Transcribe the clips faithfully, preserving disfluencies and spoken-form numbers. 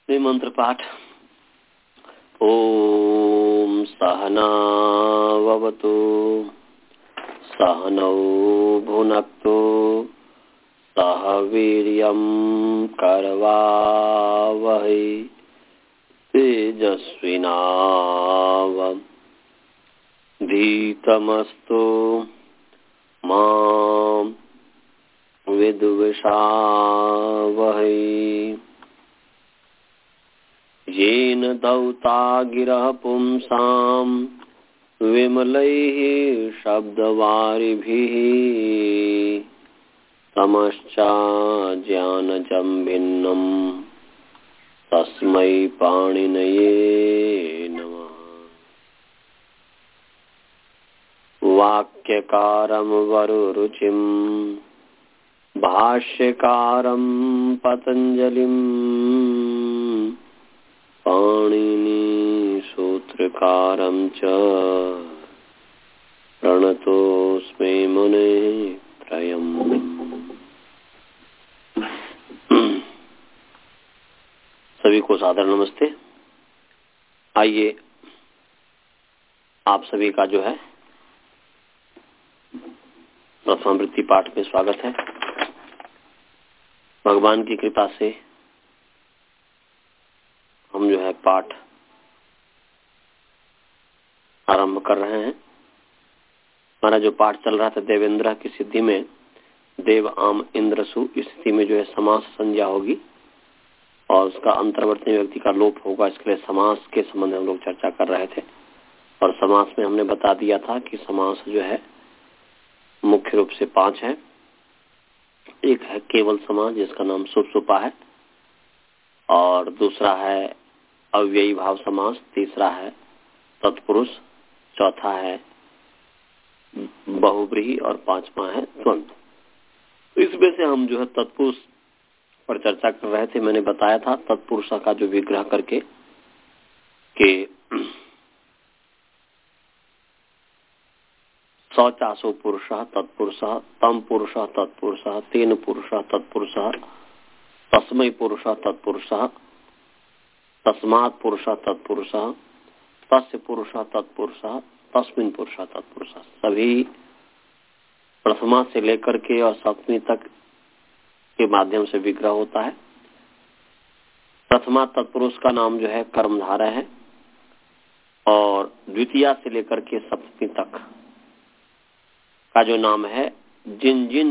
श्री मंत्र पाठ। ओम सहनाववतु सहनौ भुनक्तु सह वीर्यं करवावहै तेजस्विनावधीतमस्तु मा विद्विषावहै। येन दौता गिरः पुंसां विमलैः शब्दवारिभिः तमश्चाज्ञानजं भिन्नं तस्मै पाणिनये नमः। वाक्यकारं वरुरुचिं भाष्यकारं पतञ्जलिं पाणिनि सूत्रकारं च प्रणतोऽस्मि मुनिः त्रयम्। सभी को सादर नमस्ते। आइए आप सभी का जो है प्रथम वृत्ति पाठ में स्वागत है। भगवान की कृपा से हम जो है पाठ आरंभ कर रहे हैं। हमारा जो पाठ चल रहा था देवेंद्र की सिद्धि में देव आम इंद्रसु, इस स्थिति में जो है समास संज्ञा होगी और उसका अंतर्वर्ती व्यक्ति का लोप होगा। इसके लिए समास के संबंध में हम लोग चर्चा कर रहे थे और समास में हमने बता दिया था कि समास जो है मुख्य रूप से पांच है। एक है केवल समास जिसका नाम सुपसुपा है, और दूसरा है अव्ययी भाव समास, तीसरा है तत्पुरुष, चौथा है बहुव्रीहि और पांचवा है द्वंद्व। इसमें से हम जो है तत्पुरुष पर चर्चा कर रहे थे। मैंने बताया था तत्पुरुष का जो विग्रह करके कि सौ चासो पुरुष तत्पुरुष, तम पुरुष तत्पुरुष, तेन पुरुष तत्पुरुष, तस्मै पुरुष तत्पुरुष, तस्मात् पुरुष तत्पुरुष, तस्य पुरुष तत्पुरुष, तस्मिन् पुरुष तत्पुरुष। सभी प्रथमा से लेकर के और सप्तमी तक के माध्यम से विग्रह होता है। प्रथमा तत्पुरुष का नाम जो है कर्मधारय है और द्वितीया से लेकर के सप्तमी तक का जो नाम है, जिन जिन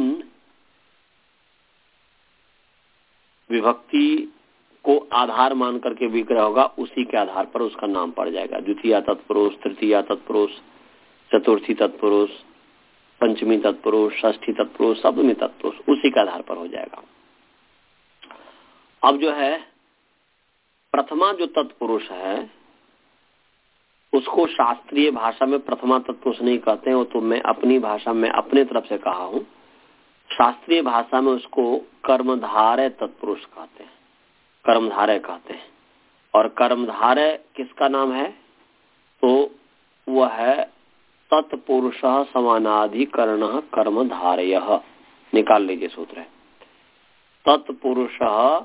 विभक्ति को आधार मान करके विग्रह होगा उसी के आधार पर उसका नाम पड़ जाएगा। द्वितीया तत्पुरुष, तृतीया तत्पुरुष, चतुर्थी तत्पुरुष, पंचमी तत्पुरुष, षष्ठी तत्पुरुष, सप्तमी तत्पुरुष, उसी के आधार पर हो जाएगा। अब जो है प्रथमा जो तत्पुरुष है उसको शास्त्रीय भाषा में प्रथमा तत्पुरुष नहीं कहते हैं, वो तो मैं अपनी भाषा में अपने तरफ से कहा हूं। शास्त्रीय भाषा में उसको कर्मधारय तत्पुरुष कहते हैं, कर्मधारय कहते हैं। और कर्मधारय किसका नाम है? तो वह है तत्पुरुष समानाधिकरण कर्मधारय। निकाल लीजिए सूत्र है तत्पुरुष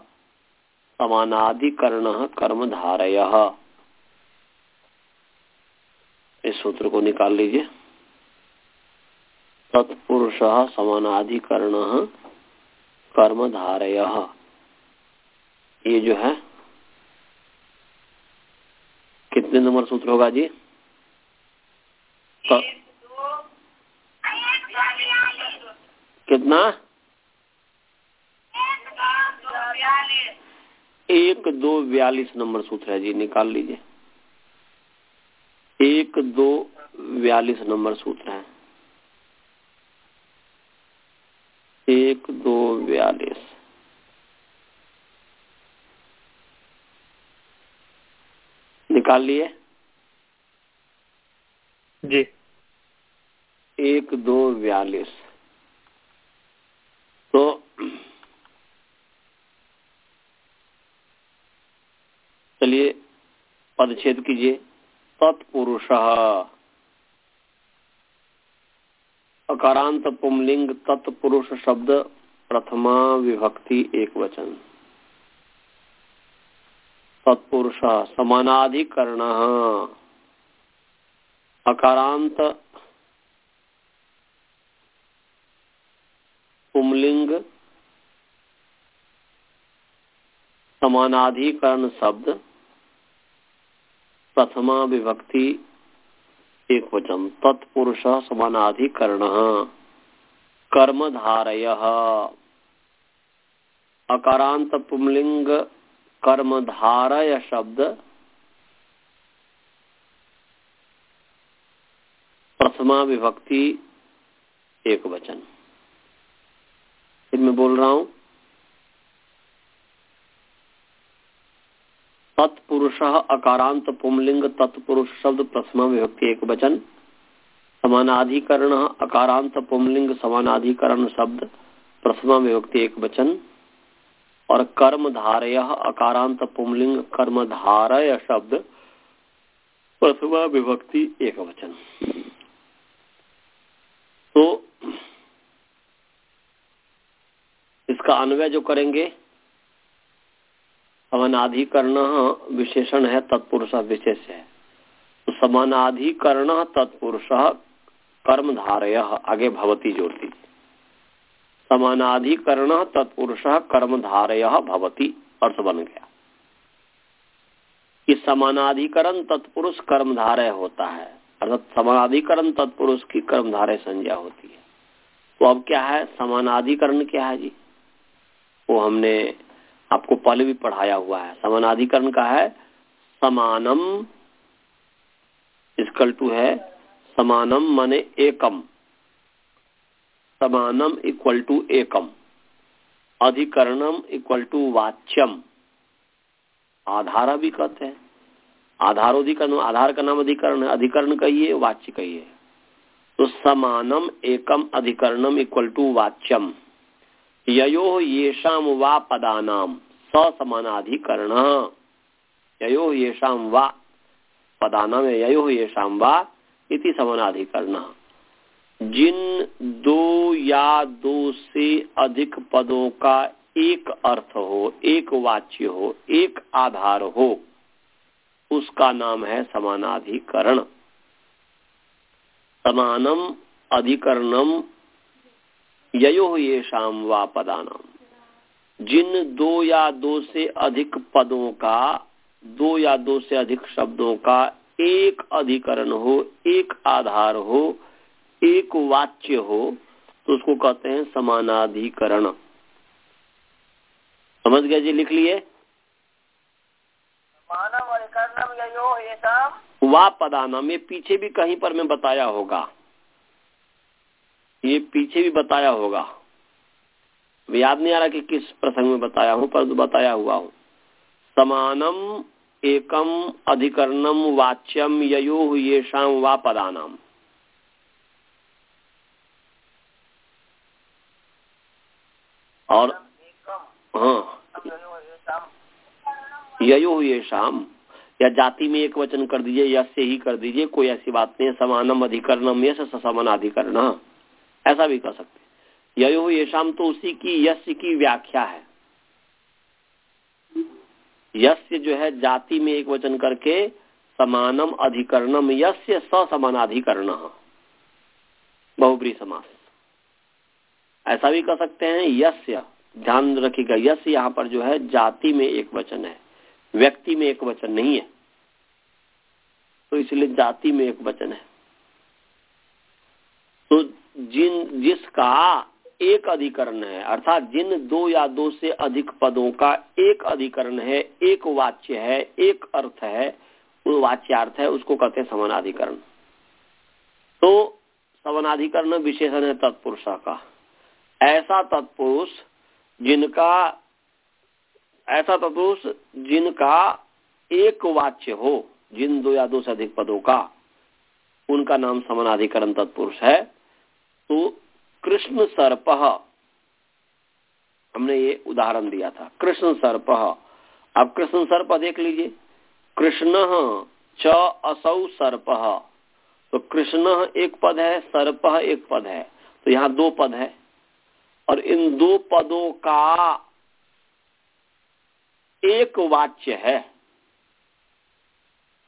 समानाधिकरण कर्मधारय। इस सूत्र को निकाल लीजिए। तत्पुरुष समानाधिकरण कर्मधारय, ये जो है कितने नंबर सूत्र होगा जी? तो, कितना? एक दो बयालीस नंबर सूत्र है जी, निकाल लीजिए। एक दो बयालीस नंबर सूत्र है। एक दो बयालीस निकाल लिए जी। एक दो बयालीस। तो चलिए पदच्छेद कीजिए। तत्पुरुषः, अकारांत पुंलिंग तत्पुरुष शब्द प्रथमा विभक्ति एक वचन। तत्पुरुषः समानाधिकरणः अकारांत पुंलिंग समानाधिकरण शब्द प्रथमा विभक्ति एक वचन। तत्पुरुषः समानाधिकरणः कर्मधारयः अकारांत पुंलिंग कर्मधारय शब्द प्रथमा विभक्ति एक वचन। फिर मैं बोल रहा हूं, तत्पुरुषः अकारांत पुंलिंग तत्पुरुष शब्द प्रथमा विभक्ति एक वचन। समानाधिकरण अकारांत पुंलिंग समानाधिकरण शब्द प्रथमा विभक्ति एक वचन। और कर्मधारय अकारांत पुंलिंग कर्मधारय शब्द प्रथमा विभक्ति एक वचन। तो इसका अन्वय जो करेंगे, समानाधिकरण विशेषण है, तत्पुरुष विशेष है। तो समानाधिकरण तत्पुरुष कर्मधारय आगे भवती जोड़ती, समानाधिकरण तत्पुरुष कर्मधारय भवती, अर्थ बन गया कि समानाधिकरण तत्पुरुष कर्मधारय होता है, अर्थात समानाधिकरण तत्पुरुष की कर्मधारय संज्ञा होती है। तो अब क्या है समानाधिकरण, क्या है जी? वो हमने आपको पहले भी पढ़ाया हुआ है। समानाधिकरण का है समानम इक्वल टू है समानम माने एकम, समानम equal to Ekam, अधिकरणम equal to वाच्यम, आधार भी कहते हैं। आधारोधिकरण, आधार का नाम अधिकरण है, अधिकरण कहिए वाच्य कहिए। तो समानम एकम अधिकरणम इक्वल टू वाच्यम ययोः येषाम वा पदानाम ससमानाधिकरण, ययोः येषाम वा पदानाम ययोः येषाम वा इति समानाधिकरण। जिन दो या दो से अधिक पदों का एक अर्थ हो, एक वाच्य हो, एक आधार हो, उसका नाम है समानाधिकरण। समानम अधिकरणम ययोः येषाम वा पदानाम, जिन दो या दो से अधिक पदों का, दो या दो से अधिक शब्दों का एक अधिकरण हो, एक आधार हो, एक वाच्य हो, तो उसको कहते हैं समानाधिकरण। समझ गए जी? लिख लिए। समानम अधिकरणम ययोः येषाम वा पदानाम, ये पीछे भी कहीं पर मैं बताया होगा, ये पीछे भी बताया होगा, याद नहीं आ रहा कि किस प्रसंग में बताया हूं, पर बताया हुआ हूं। समानम एकम अधिकरणम वाच्यम ययोः येषाम वा पदानाम। और हाँ, ययोः येषाम, या जाति में एक वचन कर दीजिए, यश से ही कर दीजिए, कोई ऐसी बात नहीं है। समानम अधिकरणम यश समानाधिकरण, ऐसा भी कर सकते। ययोः येषाम तो उसी की यस्य की व्याख्या है। यस्य जो है जाति में एक वचन करके समानम अधिकरणम यस्य ससमानाधिकरण, बहुब्रीहि समास, ऐसा भी कर सकते हैं। यस्य, ध्यान रखिएगा, यस्य यहाँ पर जो है जाति में एक वचन है, व्यक्ति में एक वचन नहीं है, तो इसलिए जाति में एक वचन है। तो जिन जिसका एक अधिकरण है, अर्थात जिन दो या दो से अधिक पदों का एक अधिकरण है, एक वाच्य है, एक अर्थ है, वो वाच्यार्थ है, उसको कहते हैं समानाधिकरण। तो समानाधिकरण विशेषण है तत्पुरुष का। ऐसा तत्पुरुष जिनका ऐसा तत्पुरुष जिनका एक वाच्य हो, जिन दो या दो से अधिक पदों का, उनका नाम समानाधिकरण तत्पुरुष है। तो कृष्ण सर्पः, हमने ये उदाहरण दिया था, कृष्ण सर्पः। अब कृष्ण सर्प देख लीजिए, कृष्णः च असौ सर्पः, तो कृष्णः एक पद है, सर्पः एक पद है, तो यहाँ दो पद है। और इन दो पदों का एक वाच्य है,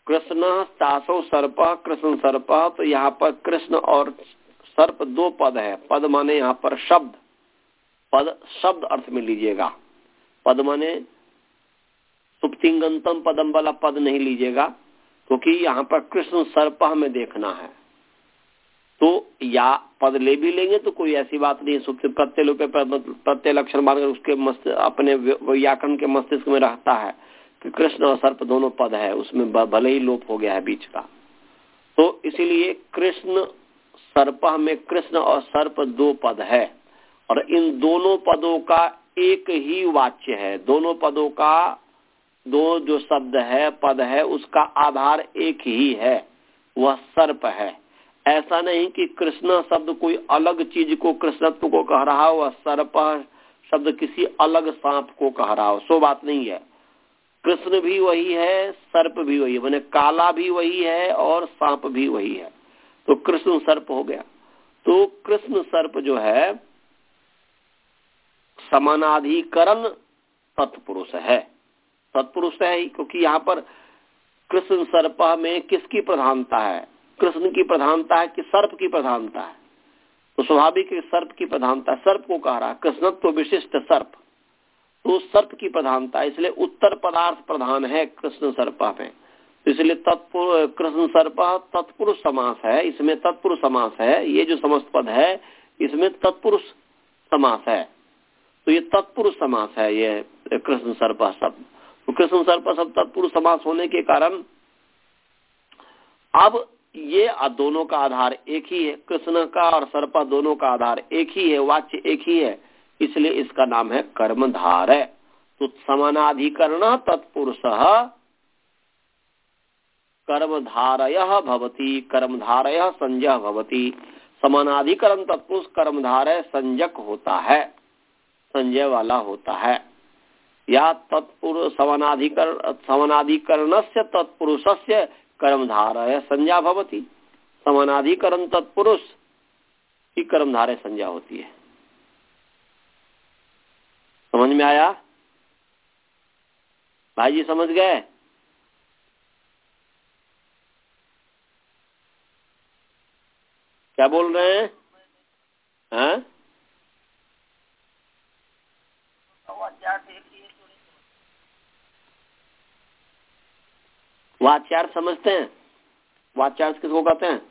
कृष्ण चासो सर्प, कृष्ण सर्प, तो यहाँ पर कृष्ण और सर्प दो पद है। पद माने यहाँ पर शब्द, पद शब्द अर्थ में लीजिएगा। पद माने सुप्तिंगंतम पदम वाला पद नहीं लीजिएगा, क्योंकि तो यहाँ पर कृष्ण सर्प में देखना है। तो या पद ले भी लेंगे तो कोई ऐसी बात नहीं है, सुप्ति प्रत्यय लोप प्रत्यय लक्षण मानकर उसके मस्त अपने व्याकरण के मस्तिष्क में रहता है कि कृष्ण और सर्प दोनों पद है, उसमें भले ही लोप हो गया है बीच का। तो इसीलिए कृष्ण सर्प में कृष्ण और सर्प दो पद है, और इन दोनों पदों का एक ही वाच्य है। दोनों पदों का दो जो शब्द है, पद है, उसका आधार एक ही है, वह सर्प है। ऐसा नहीं कि कृष्ण शब्द कोई अलग चीज को कृष्णत्व को कह रहा हो, वह सर्प शब्द किसी अलग सांप को कह रहा हो, सो बात नहीं है। कृष्ण भी वही है, सर्प भी वही है, माने काला भी वही है और सांप भी वही है। तो कृष्ण सर्प हो गया। तो कृष्ण सर्प जो है समानाधिकरण तत्पुरुष है, तत्पुरुष है ही, क्योंकि यहाँ पर कृष्ण सर्प में किसकी प्रधानता है? कृष्ण की प्रधानता है कि सर्प की प्रधानता है? तो स्वाभाविक सर्प की प्रधानता, सर्प को कह रहा है कृष्णत्व विशिष्ट सर्प, तो सर्प की प्रधानता, इसलिए उत्तर पदार्थ प्रधान है कृष्ण सर्प में। तो इसलिए तत्पुरुष कृष्ण सर्प तत्पुरुष समास है, इसमें तत्पुरुष समास है। ये जो समस्त पद है इसमें तत्पुरुष समास है, तो ये तत्पुरुष समास है ये कृष्ण सर्प शब्द। तो कृष्ण सर्प शब्द तत्पुरुष समास होने के कारण अब ये दोनों का आधार एक ही है, कृष्ण का और सर्प दोनों का आधार एक ही है, वाच्य एक ही है, इसलिए इसका नाम है कर्मधार है। तो समानाधिकरण तत्पुरुष कर्मधारयः भवति, कर्मधारयः संज्ञा भवति। समानाधिकरण तत्पुरुष कर्मधारय संज्ञक होता है, संजय वाला होता है। या तत्पुरुष समानाधिकरण समानाधिकरणस्य तत्पुरुषस्य कर्मधारय संज्ञा भवति। समानाधिकरण तत्पुरुष की कर्मधारय संज्ञा होती है। समझ में आया भाई जी? समझ गए? क्या बोल रहे हैं? हैं? वाच्यार्थ समझते हैं? वाच्यार्थ किसको कहते हैं?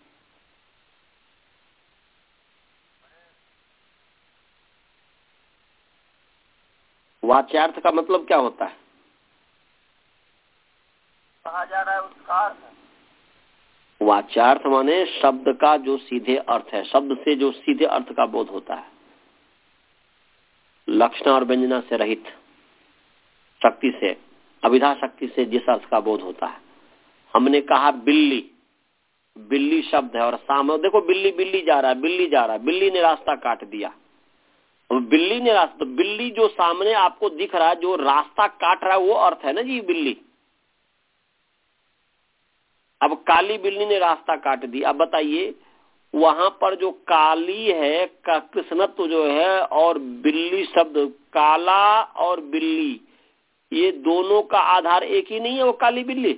वाच्यार्थ का मतलब क्या होता है? कहा जा रहा है उसका अर्थ। वाच्यार्थ माने शब्द का जो सीधे अर्थ है, शब्द से जो सीधे अर्थ का बोध होता है, लक्षण और व्यंजना से रहित, शक्ति से, अभिधा शक्ति से जिस अर्थ का बोध होता है। हमने कहा बिल्ली, बिल्ली शब्द है और सामने देखो बिल्ली बिल्ली जा रहा है, बिल्ली जा रहा है, बिल्ली ने रास्ता काट दिया। अब बिल्ली ने रास्ता, तो बिल्ली जो सामने आपको दिख रहा है, जो रास्ता काट रहा है, वो अर्थ है ना जी बिल्ली। अब काली बिल्ली ने रास्ता काट दिया। अब बताइए वहां पर जो काली है का कृष्णत्व जो है, और बिल्ली शब्द, काला और बिल्ली, ये दोनों का आधार एक ही नहीं है, वो काली बिल्ली।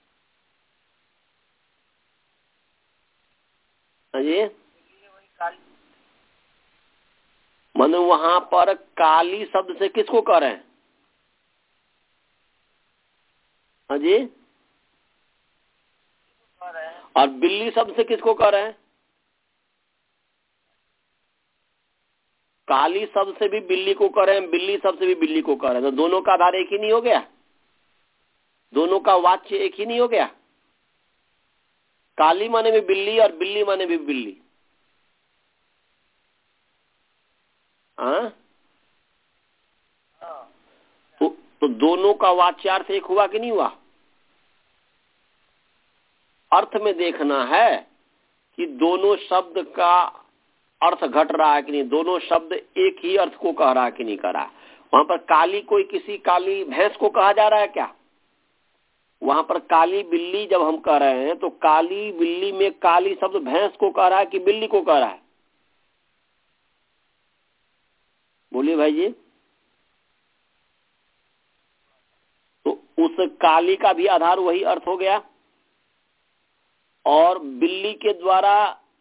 जी माने वहां पर काली शब्द से किसको कह रहे हैं? हाँ जी, और बिल्ली शब्द से किसको कह रहे हैं? काली शब्द से भी बिल्ली को कह रहे हैं, बिल्ली शब्द से भी बिल्ली को कह रहे हैं। तो दोनों का आधार एक ही नहीं हो गया? दोनों का वाच्य एक ही नहीं हो गया? काली माने भी बिल्ली और बिल्ली माने भी बिल्ली। हाँ, तो, तो दोनों का वाच्यार्थ एक हुआ कि नहीं हुआ? अर्थ में देखना है कि दोनों शब्द का अर्थ घट रहा है कि नहीं, दोनों शब्द एक ही अर्थ को कह रहा है कि नहीं कह रहा है। वहां पर काली कोई किसी काली भैंस को कहा जा रहा है क्या? वहां पर काली बिल्ली जब हम कह रहे हैं, तो काली बिल्ली में काली शब्द भैंस को कह रहा है कि बिल्ली को कह रहा है? बोलिए भाई जी। तो उस काली का भी आधार वही अर्थ हो गया, और बिल्ली के द्वारा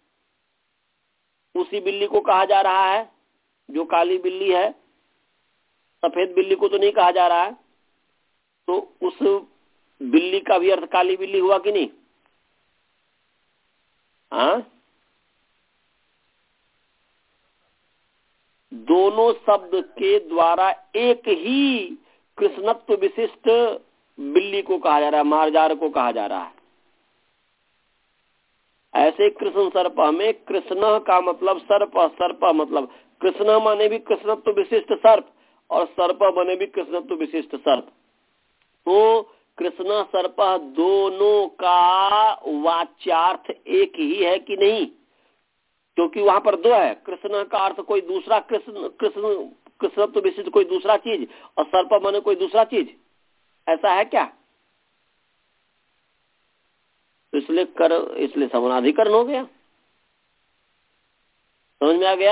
उसी बिल्ली को कहा जा रहा है जो काली बिल्ली है, सफेद बिल्ली को तो नहीं कहा जा रहा है, तो उस बिल्ली का भी अर्थ काली बिल्ली हुआ कि नहीं? हाँ, दोनों शब्द के द्वारा एक ही कृष्णत्व विशिष्ट बिल्ली को कहा जा रहा है, मार्जार को कहा जा रहा है। ऐसे कृष्ण सर्प में कृष्ण का मतलब सर्प, सर्प मतलब कृष्ण माने भी कृष्णत्व विशिष्ट सर्प, और सर्प बने भी कृष्णत्व विशिष्ट सर्प। तो कृष्ण सर्प दोनों का वाच्यार्थ एक ही है कि नहीं? क्योंकि वहां पर दो है, कृष्ण का अर्थ कोई दूसरा कृष्ण कृष्ण कृष्णत्व विशिष्ट कोई दूसरा चीज, और सर्प बने कोई दूसरा चीज, ऐसा है क्या? तो इसलिए कर इसलिए समानाधिकरण हो गया। समझ में आ गया?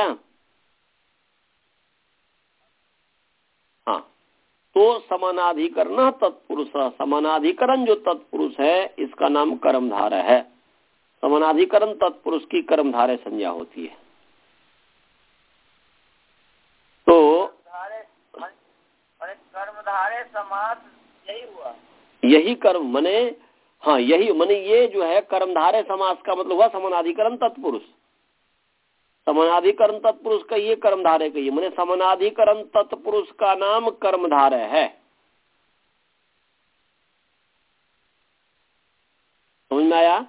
हाँ, तो समानाधिकरण तत्पुरुष, समानाधिकरण जो तत्पुरुष है इसका नाम कर्मधारय है। समानाधिकरण तत्पुरुष की कर्मधारय संज्ञा होती है। तो कर्मधारय समास यही हुआ, यही कर्म मने, हाँ यही मने ये जो है कर्मधारय समास का मतलब हुआ समानाधिकरण तत्पुरुष। समानाधिकरण तत्पुरुष का ये कर्मधारय कहिए, मने समानाधिकरण तत्पुरुष का नाम कर्मधारय है। समझ में आया?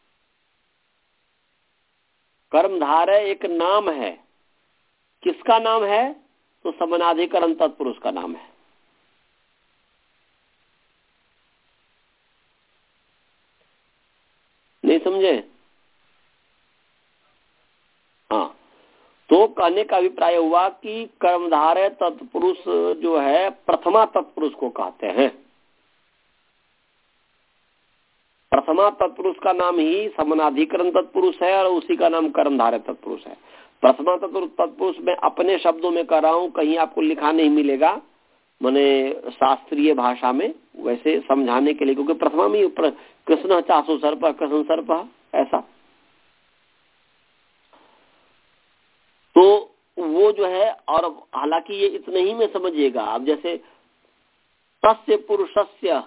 कर्मधारय एक नाम है, किसका नाम है? तो समानाधिकरण तत्पुरुष का नाम है। नहीं समझे? हाँ, तो कहने का अभिप्राय हुआ कि कर्मधारय तत्पुरुष जो है प्रथमा तत्पुरुष को कहते हैं। प्रथमा तत्पुरुष का नाम ही समानाधिकरण तत्पुरुष है और उसी का नाम कर्मधारय तत्पुरुष है। प्रथमा तत्पुरुष में अपने शब्दों में कह रहा हूं, कहीं आपको लिखा नहीं मिलेगा, माने शास्त्रीय भाषा में वैसे समझाने के लिए, क्योंकि प्रथमा में कृष्ण चासो सर्प, कृष्ण सर्प ऐसा, तो वो जो है। और हालांकि ये इतने ही में समझिएगा आप, जैसे तस्य पुरुषस्य,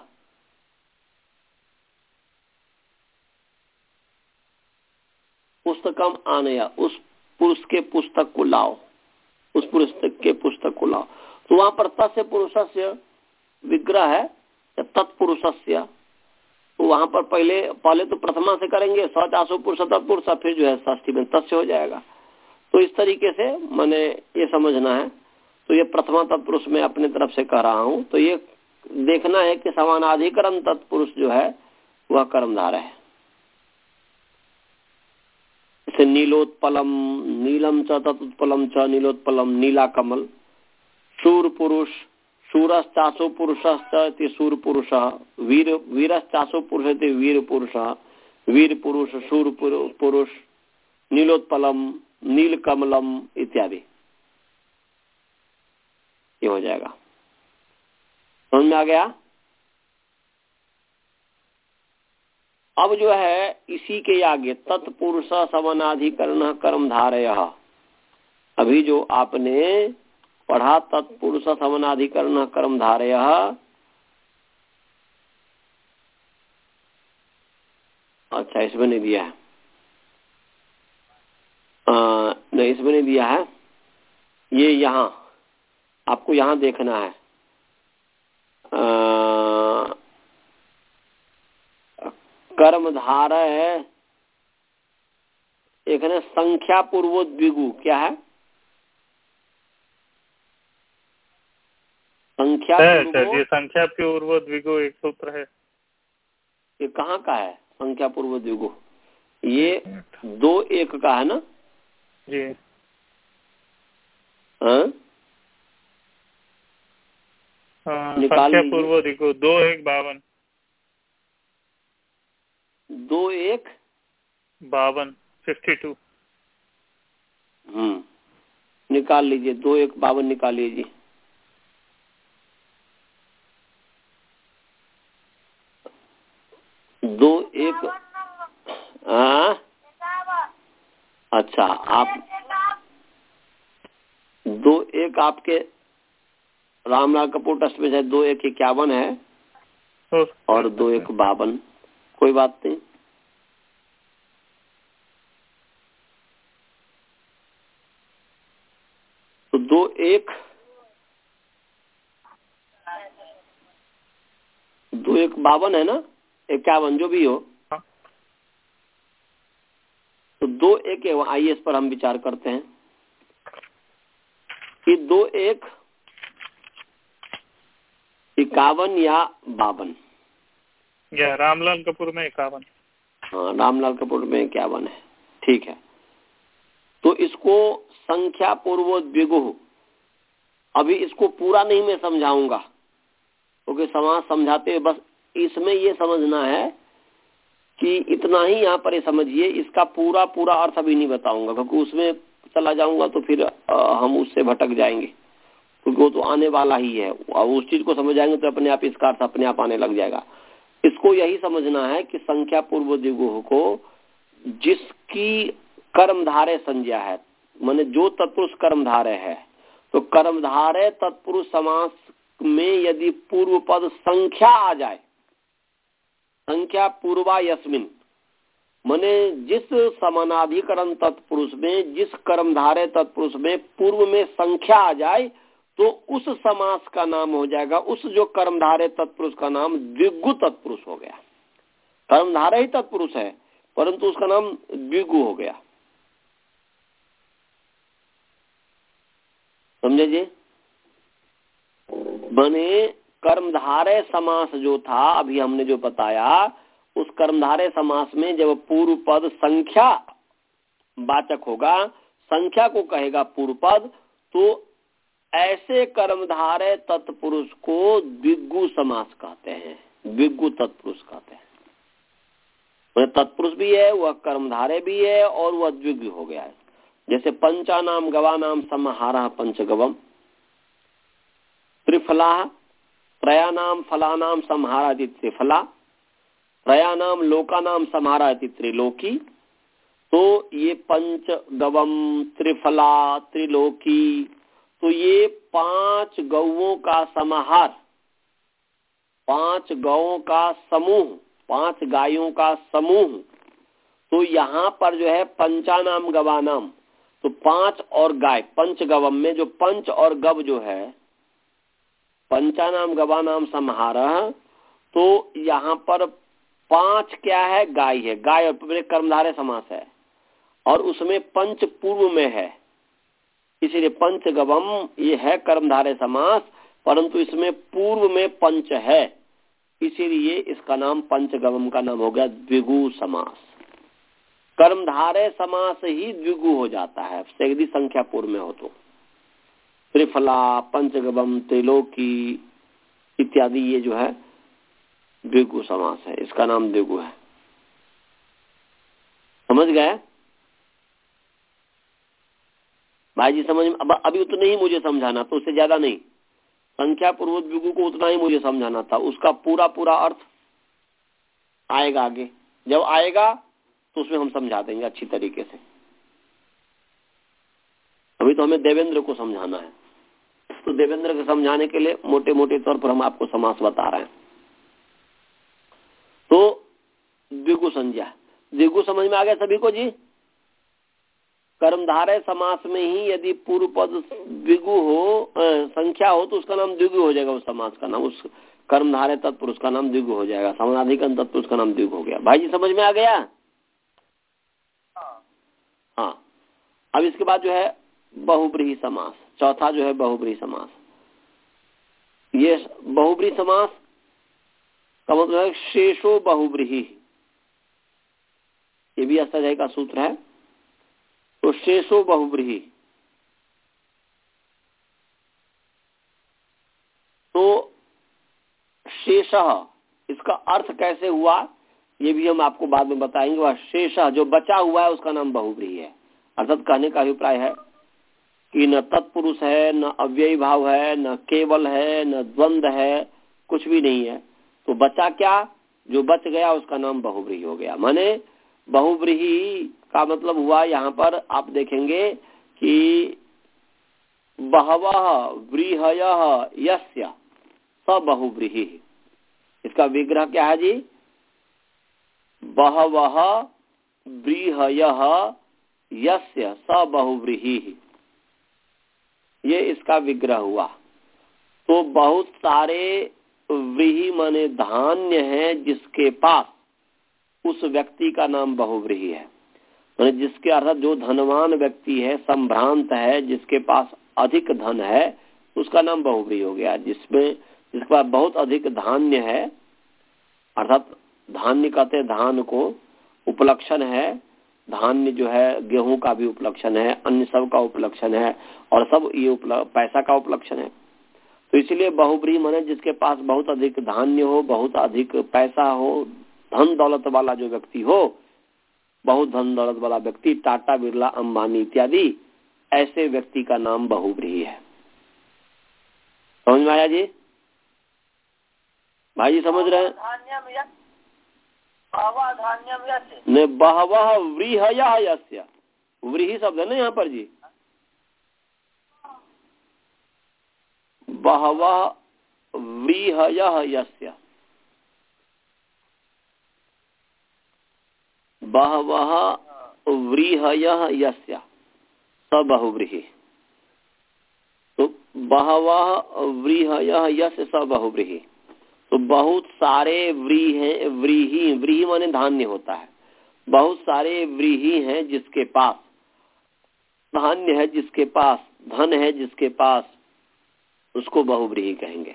पुस्तकम आनया, उस पुरुष के पुस्तक को लाओ, उस पुस्तक के पुस्तक को लाओ, तो वहां पर तस्य पुरुषस्य विग्रह है, तत्पुरुषस्य, तो वहां पर पहले पहले तो प्रथमा से करेंगे, स चासो पुरुष तत्पुरुष, फिर जो है षष्ठी में तस्य हो जाएगा। तो इस तरीके से मैंने ये समझना है। तो ये प्रथमा तत्पुरुष में अपने तरफ से कह रहा हूं, तो ये देखना है कि समानाधिकरण तत्पुरुष जो है वह कर्मधारय है। जैसे नीलोत्पलम, नीलम च तत्पलम च नीलोत्पलम, नीला कमल, शूर पुरुष, शूरश्चासो पुरुषश्च शूर पुरुष, वीर वीरश्चासो पुरुष वीर पुरुष, वीर पुरुष शूर पुरुष, नीलोत्पलम, नील कमलम इत्यादि, ये हो जाएगा। समझ में आ गया? अब जो है इसी के आगे तत्पुरुष समानाधिकरण कर्मधारय, अभी जो आपने पढ़ा तत्पुरुष समानाधिकरण कर्मधारय, अच्छा इसमें नहीं दिया है, आ, नहीं इसमें नहीं दिया है, ये यहाँ आपको यहाँ देखना है। आ, कर्मधारय एक है संख्या पूर्वोद्विगु, क्या है? संख्या पूर्वो, ये संख्या पूर्वोद्विगु एक सूत्र है। ये कहाँ का है संख्या पूर्वोद्विगु? ये दो एक का है ना जी? हाँ, संख्या पूर्वोद्विगु दो एक बावन, दो एक बावन फिफ्टी टू। हम्म, निकाल लीजिए, दो एक बावन निकाल लीजिए। दो एक आ? अच्छा, आप दो एक आपके रामलाल कपूर टेस्ट में है, दो एक इक्यावन है और दो एक बावन। कोई बात नहीं। तो दो एक दो एक बावन है ना, इक्यावन जो भी हो। तो दो एक है, आइए इस पर हम विचार करते हैं कि दो एक इक्यावन या बावन। या रामलाल कपूर में इक्यावन। हाँ, रामलाल कपूर में इक्यावन है। ठीक है, तो इसको संख्या पूर्व द्विगु, अभी इसको पूरा नहीं मैं समझाऊंगा क्योंकि तो समास समझाते हैं, बस इसमें ये समझना है कि इतना ही यहाँ पर ये समझिए। इसका पूरा पूरा अर्थ अभी नहीं बताऊंगा क्योंकि उसमें चला जाऊंगा तो फिर आ, हम उससे भटक जाएंगे, क्योंकि वो तो आने वाला ही है और उस चीज को समझ जाएंगे तो अपने आप इसका अर्थ अपने आप आने लग जाएगा। इसको यही समझना है कि संख्या पूर्व द्विगु को जिसकी कर्मधारय संज्ञा है, माने जो तत्पुरुष कर्मधारय है, तो कर्मधारय तत्पुरुष समास में यदि पूर्व पद संख्या आ जाए, संख्या पूर्वा यस्मिन, माने जिस समानाधिकरण तत्पुरुष में, जिस कर्मधारय तत्पुरुष में पूर्व में संख्या आ जाए तो उस समास का नाम हो जाएगा, उस जो कर्मधारय तत्पुरुष का नाम द्विगु तत्पुरुष हो गया। कर्मधारय ही तत्पुरुष है परंतु उसका नाम द्विगु हो गया। समझे जी? बने कर्मधारय समास जो था अभी हमने जो बताया, उस कर्मधारय समास में जब पूर्व पद संख्या वाचक होगा, संख्या को कहेगा पूर्व पद, तो ऐसे कर्मधारय तत्पुरुष को द्विगु समास कहते हैं, द्विगु तत्पुरुष कहते हैं। वह तत्पुरुष भी है, वह कर्मधारय भी है और वह द्विगु हो गया है। जैसे पंचानाम गवानाम समाहारः पंचगवम, त्रिफला त्रयानाम फलानाम संहारा इति त्रिफला, त्रयानाम लोकानाम संहारा इति त्रिलोकी। तो ये पंचगवम, त्रिफला, त्रिलोकी, तो ये पांच गौओं का समाहार, पांच गौओं का समूह, पांच गायों का समूह। तो यहाँ पर जो है पंचानाम गवानाम, तो पांच और गाय, पंचगवम में जो पंच और गव जो है, पंचानाम गवानाम समाहारः, तो यहाँ पर पांच क्या है, गाय है, गाय और कर्मधारय समास है और उसमें पंच पूर्व में है, इसीलिए पंचगवम ये है कर्मधारय समास, परंतु इसमें पूर्व में पंच है, इसीलिए इसका नाम पंचगवम का नाम हो गया द्विगु समास। कर्मधारय समास ही द्विगु हो जाता है यदि संख्या पूर्व में हो तो। त्रिफला, पंचगवम, त्रिलोकी इत्यादि ये जो है द्विगु समास है, इसका नाम द्विगु है। समझ गए भाई जी? समझ में अब अभी उतना ही मुझे समझाना, तो उससे ज्यादा नहीं। संख्या पूर्वक द्विगु को उतना ही मुझे समझाना था, उसका पूरा पूरा अर्थ आएगा आगे। जब आएगा तो उसमें हम समझा देंगे अच्छी तरीके से। अभी तो हमें देवेंद्र को समझाना है, तो देवेंद्र को समझाने के लिए मोटे मोटे तौर पर हम आपको समास बता रहे हैं। तो द्विगु संज्ञा, द्विगु समझ में आ गया सभी को जी? कर्मधारय समास में ही यदि पूर्व पद द्विगु हो, आ, संख्या हो, तो उसका नाम द्विगु हो जाएगा, उस समास का नाम, उस कर्मधारय तत्पुरुष का नाम द्विगु हो जाएगा, समानाधिकरण तत्पुरुष का नाम द्विगु हो गया। भाई जी समझ में आ गया? हाँ। अब इसके बाद जो है बहुब्रीहि समास, चौथा जो है बहुब्रीहि समास। ये बहुब्रीहि समास का मतलब है शेषो बहुब्रीहि, ये भी अष्टाध्यायी का सूत्र है। तो शेषो बहुब्रीहि, तो शेषः इसका अर्थ कैसे हुआ ये भी हम आपको बाद में बताएंगे। वह शेषः जो बचा हुआ है उसका नाम बहुब्रीहि है। अर्थात कहने का अभिप्राय है कि न तत्पुरुष है, न अव्ययी भाव है, न केवल है, न द्वंद्व है, कुछ भी नहीं है। तो बचा क्या? जो बच गया उसका नाम बहुव्रीहि हो गया। माने बहुव्रीहि का मतलब हुआ यहाँ पर आप देखेंगे कि बहवः व्रीहयः यस्य स बहुव्रीहि। इसका विग्रह क्या है जी? बहवः व्रीहयः यस्य स बहुव्रीहि, ये इसका विग्रह हुआ। तो बहुत सारे व्रीहि माने धान्य है जिसके पास, उस व्यक्ति का नाम बहुव्रीहि है। माने जिसके अर्थ जो धनवान व्यक्ति है, संभ्रांत है, जिसके पास अधिक धन है, उसका नाम बहुव्रीहि हो गया। जिसमें जिसके पास बहुत अधिक धान्य है, अर्थात धान्य कहते धान को, उपलक्षण है, धान्य जो है गेहूं का भी उपलक्षण है, अन्य सब का उपलक्षण है, और सब ये पैसा का उपलक्षण है। तो इसलिए बहुव्रीहि माने जिसके पास बहुत अधिक धान्य हो, बहुत अधिक पैसा हो, धन दौलत वाला जो व्यक्ति हो, बहुत धन दौलत वाला व्यक्ति, टाटा बिरला अंबानी इत्यादि, ऐसे व्यक्ति का नाम बहुव्रीहि है। समझ में आया जी? भाई जी समझ रहे हैं? ने बहवः व्रीहयः यस्य, व्रीहि शब्द है ना यहाँ पर जी। बहवः व्रीहयः यस्य, बहवः व्रीहयः यस्य स बहुव्रीहि। तो बहवः व्रीहयः यस्य स बहुव्रीहि, तो बहुत सारे व्रीहि, व्रीहि व्रीहि माने धान्य होता है। बहुत सारे व्रीहि हैं जिसके पास धान्य है, जिसके पास धन है, जिसके पास, उसको बहुव्रीहि कहेंगे।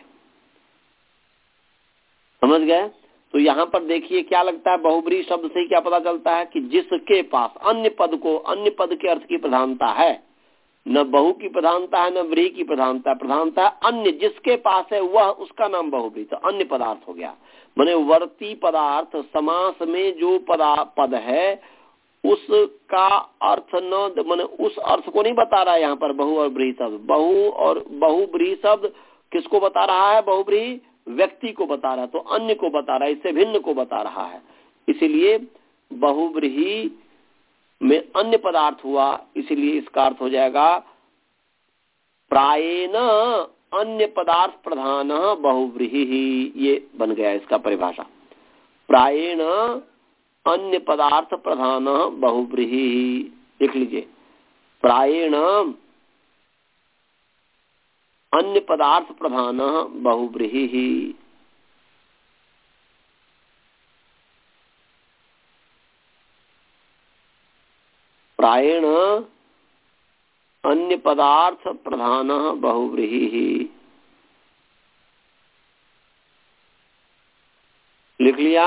समझ गए? तो यहाँ पर देखिए क्या लगता है, बहुव्रीहि शब्द से क्या पता चलता है कि जिसके पास, अन्य पद को, अन्य पद के अर्थ की प्रधानता है, न बहु की प्रधानता है, न व्रीहि की प्रधानता है, प्रधानता है अन्य, जिसके पास है वह, उसका नाम बहुव्रीहि। तो अन्य पदार्थ हो गया। माने वर्ती पदार्थ, समास में जो पदा पद है उसका अर्थ न, माने उस अर्थ को नहीं बता रहा है यहाँ पर बहु और व्रीहि शब्द। बहु और बहुव्रीहि शब्द किसको बता रहा है? बहुव्रीहि व्यक्ति को बता रहा है, तो अन्य को बता रहा है, इससे भिन्न को बता रहा है। इसीलिए बहुव्रीहि में अन्य पदार्थ हुआ, इसलिए इसका अर्थ हो जाएगा प्रायेण अन्य पदार्थ प्रधान बहुव्रीहि। ये बन गया इसका परिभाषा, प्रायेण अन्य पदार्थ प्रधान बहुव्रीहि। देख लीजिए, प्रायेण अन्य पदार्थ प्रधान बहुव्रीहि। प्रायेण अन्य पदार्थ प्रधान बहुव्रीहि। लिख लिया?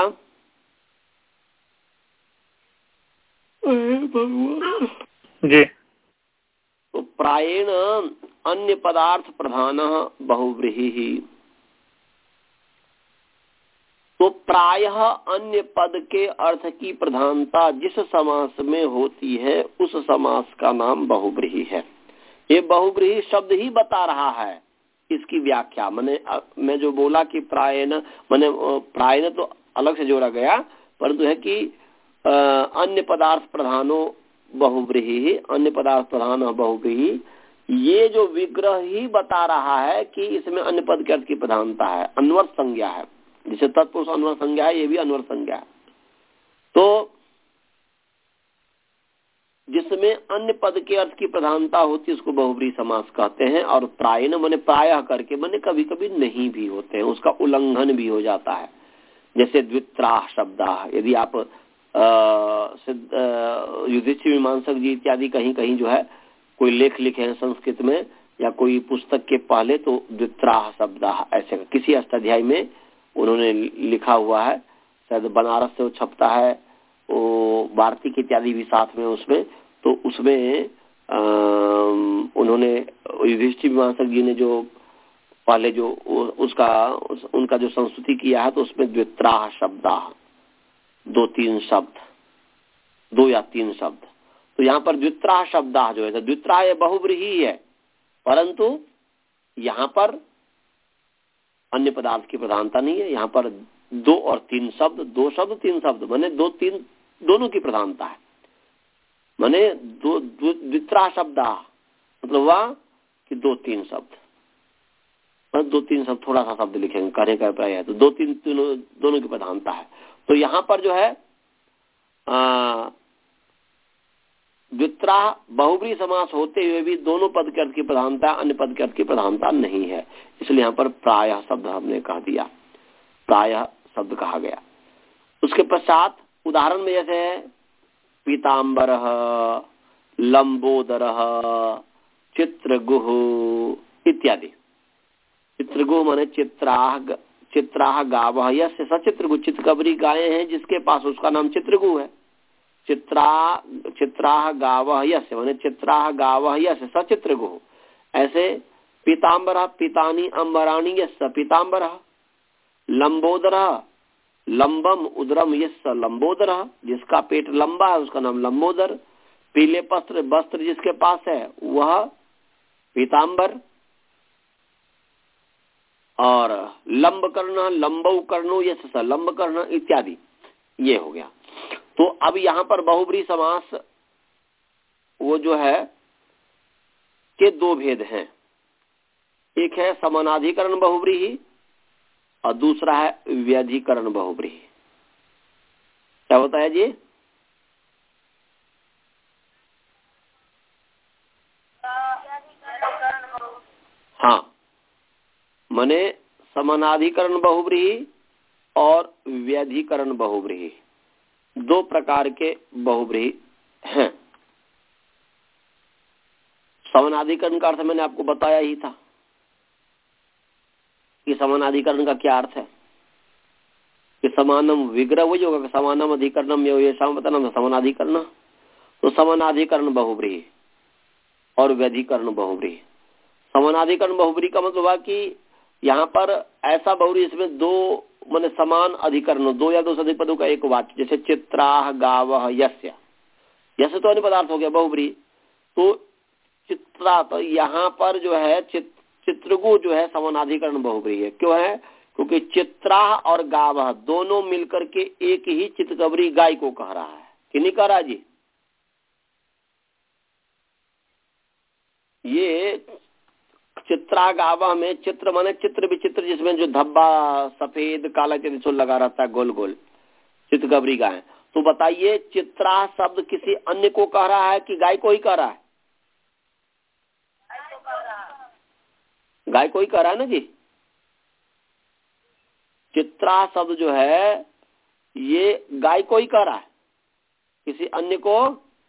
जी। तो प्रायेण अन्य पदार्थ प्रधान बहुव्रीहि। तो प्रायः अन्य पद के अर्थ की प्रधानता जिस समास में होती है उस समास का नाम बहुव्रीहि है। ये बहुव्रीहि शब्द ही बता रहा है इसकी व्याख्या। मैंने मैं जो बोला कि प्रायेण, मैंने प्रायेण तो अलग से जोड़ा गया, परंतु है कि आ, अन्य पदार्थ प्रधानो बहुव्रीहि, अन्य पदार्थ प्रधान बहुव्रीहि, ये जो विग्रह ही बता रहा है कि इसमें अन्य पद के अर्थ की प्रधानता है, अन्वर संज्ञा है। जिसे तत्पुरुष अन्वर संज्ञा है, ये भी अन्वर संज्ञा है। तो जिसमें अन्य पद के अर्थ की प्रधानता होती है उसको बहुव्रीहि समास कहते हैं। और प्रायेण माने प्रायः करके, माने कभी कभी नहीं भी होते हैं, उसका उल्लंघन भी हो जाता है। जैसे द्वित्राः शब्दाः, यदि आप युधिष्ठिर मीमांसक जी इत्यादि कहीं कहीं जो है कोई लेख लिखे हैं संस्कृत में या कोई पुस्तक के पहले, तो द्वित्राः शब्दाः ऐसे किसी अष्टाध्यायी में उन्होंने लिखा हुआ है, शायद बनारस से वो छपता है, वो वार्तिक इत्यादि भी साथ में उसमें। तो उसमें आ, उन्होंने युधिष्ठिर मीमांसक जी ने जो पहले जो उसका उस, उनका जो संस्तुति किया है, तो उसमें द्वित्राः शब्दाः, दो तीन शब्द, दो या तीन शब्द। तो यहाँ पर द्वित्राः शब्दाः जो है, द्वित्राः ये बहुव्रीहि है, परंतु यहाँ पर अन्य पदार्थ की प्रधानता नहीं है। यहाँ पर दो और तीन शब्द, दो शब्द तीन शब्द, माने दो तीन दोनों की प्रधानता है। माने दो द्वित्रा शब्द मतलब वह कि दो तीन शब्द, दो तीन शब्द थोड़ा सा शब्द लिखेंगे, कहने का अभिप्राय है तो दो तीन तीनों दोनों की प्रधानता है। तो यहाँ पर जो है द्वित्रा बहुब्री समास होते हुए भी दोनों पद के अर्थ की प्रधानता, अन्य पद के अर्थ की प्रधानता नहीं है, इसलिए यहाँ पर प्रायः शब्द हमने कह दिया, प्रायः शब्द कहा गया। उसके पश्चात उदाहरण में जैसे है पीताम्बर, लंबोदर, चित्रगुह इत्यादि। चित्रगुह माने चित्राह, चित्राह गावः यस्य सचित्रगुह, चित्रकबरी गायें हैं जिसके पास उसका नाम चित्रगुह है। चित्रा चित्राह गावः यस्य माने चित्राह गावः यस्य सचित्रगुह। ऐसे पीताम्बर पीतानी अंबराणी यस्य पीताम्बर, लंबोदर लंबम उदरम यस्य लंबोदर, जिसका पेट लंबा है उसका नाम लंबोदर। पीले वस्त्र वस्त्र जिसके पास है वह पीताम्बर। और लंब कर्ण लंबौ कर्णो यस्य लंब कर्ण इत्यादि, ये हो गया। तो अब यहाँ पर बहुब्री समास वो जो है के दो भेद हैं, एक है समानाधिकरण बहुब्रीहि और दूसरा है व्यधिकरण बहुब्रीहि। क्या बताया जी? हाँ, माने समानाधिकरण बहुब्रीहि और व्यधिकरण बहुब्रीहि, दो प्रकार के बहुब्रीहि हैं। समानाधिकरण का अर्थ मैंने आपको बताया ही था कि समानाधिकरण का क्या अर्थ है कि समानम विग्रह वही होगा कि समानम अधिकरणम ये समानम समानाधिकरण। तो समानाधिकरण बहुब्रीहि और व्यधिकरण बहुब्रीहि। समानाधिकरण बहुब्रीहि का मतलब हुआ कि यहाँ पर ऐसा बहुब्रीहि इसमें दो माने समान अधिकरण, दो या दो से अधिक पदों का एक वाक्य, जैसे चित्राह गावः यस्य, यस्य तो अन्य पदार्थ हो गया बहुब्रीहि। तो चित्रा, तो यहाँ पर जो है चित, चित्रगु जो है समानाधिकरण बहुब्रीहि है। क्यों है? क्योंकि चित्राह और गावः दोनों मिलकर के एक ही चितकबरी गाय को कह रहा है कि नहीं कह रहा जी? ये चित्रा गावा में चित्र माने चित्र विचित्र, जिसमें जो धब्बा सफेद काला चित्र लगा रहता है गोल गोल, चितकबरी गाय। तो बताइए चित्रा शब्द किसी अन्य को कह रहा है कि गाय को ही कह रहा है? गाय को ही कह रहा है ना जी। चित्रा शब्द जो है ये गाय को ही कह रहा है, किसी अन्य को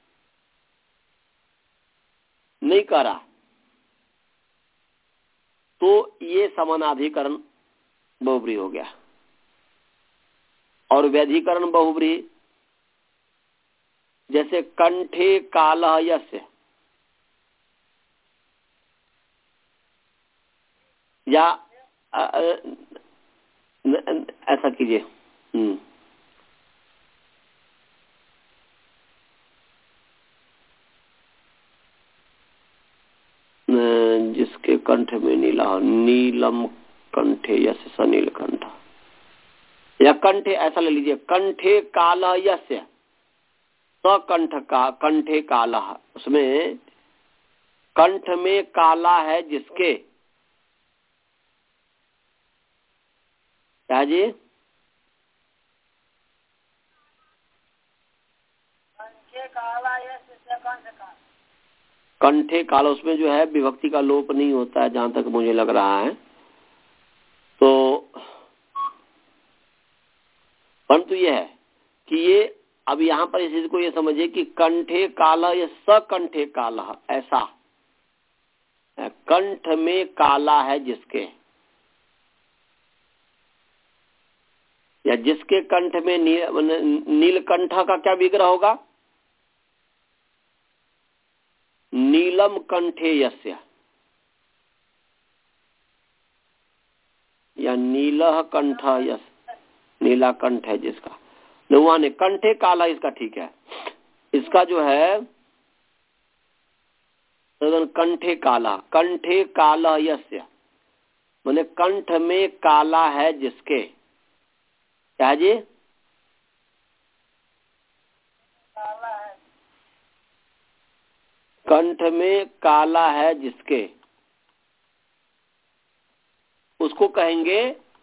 नहीं कह रहा। तो ये समानाधिकरण बहुब्रीहि हो गया। और व्यधिकरण बहुब्रीहि जैसे कंठे कालः यस्य, या आ, आ, न, न, ऐसा कीजिए हम्म जिसके कंठ में नीला, नीलम कंठे यस्य सनील कंठ, या कंठे ऐसा ले लीजिए, कंठे कालः यस्य सकंठ का कंठे कालः, उसमें कंठ में काला है जिसके, क्या जी? कंठे काला कंठे काला, उसमें जो है विभक्ति का लोप नहीं होता है जहां तक मुझे लग रहा है। तो परंतु यह है कि ये अब यहाँ पर इस चीज को ये समझिए कि कंठे काला या सकंठे काला, ऐसा कंठ में काला है जिसके, या जिसके कंठ में नील, नीलकंठ का क्या विग्रह होगा? नीलम कंठे यस्य, या नीलह कंठ यस, नीला कंठ है जिसका, वहां ने कंठे काला, इसका ठीक है। इसका जो है कंठे काला, कंठे काला यस्य माने कंठ में काला है जिसके, क्या जी? कंठ में काला है जिसके, उसको कहेंगे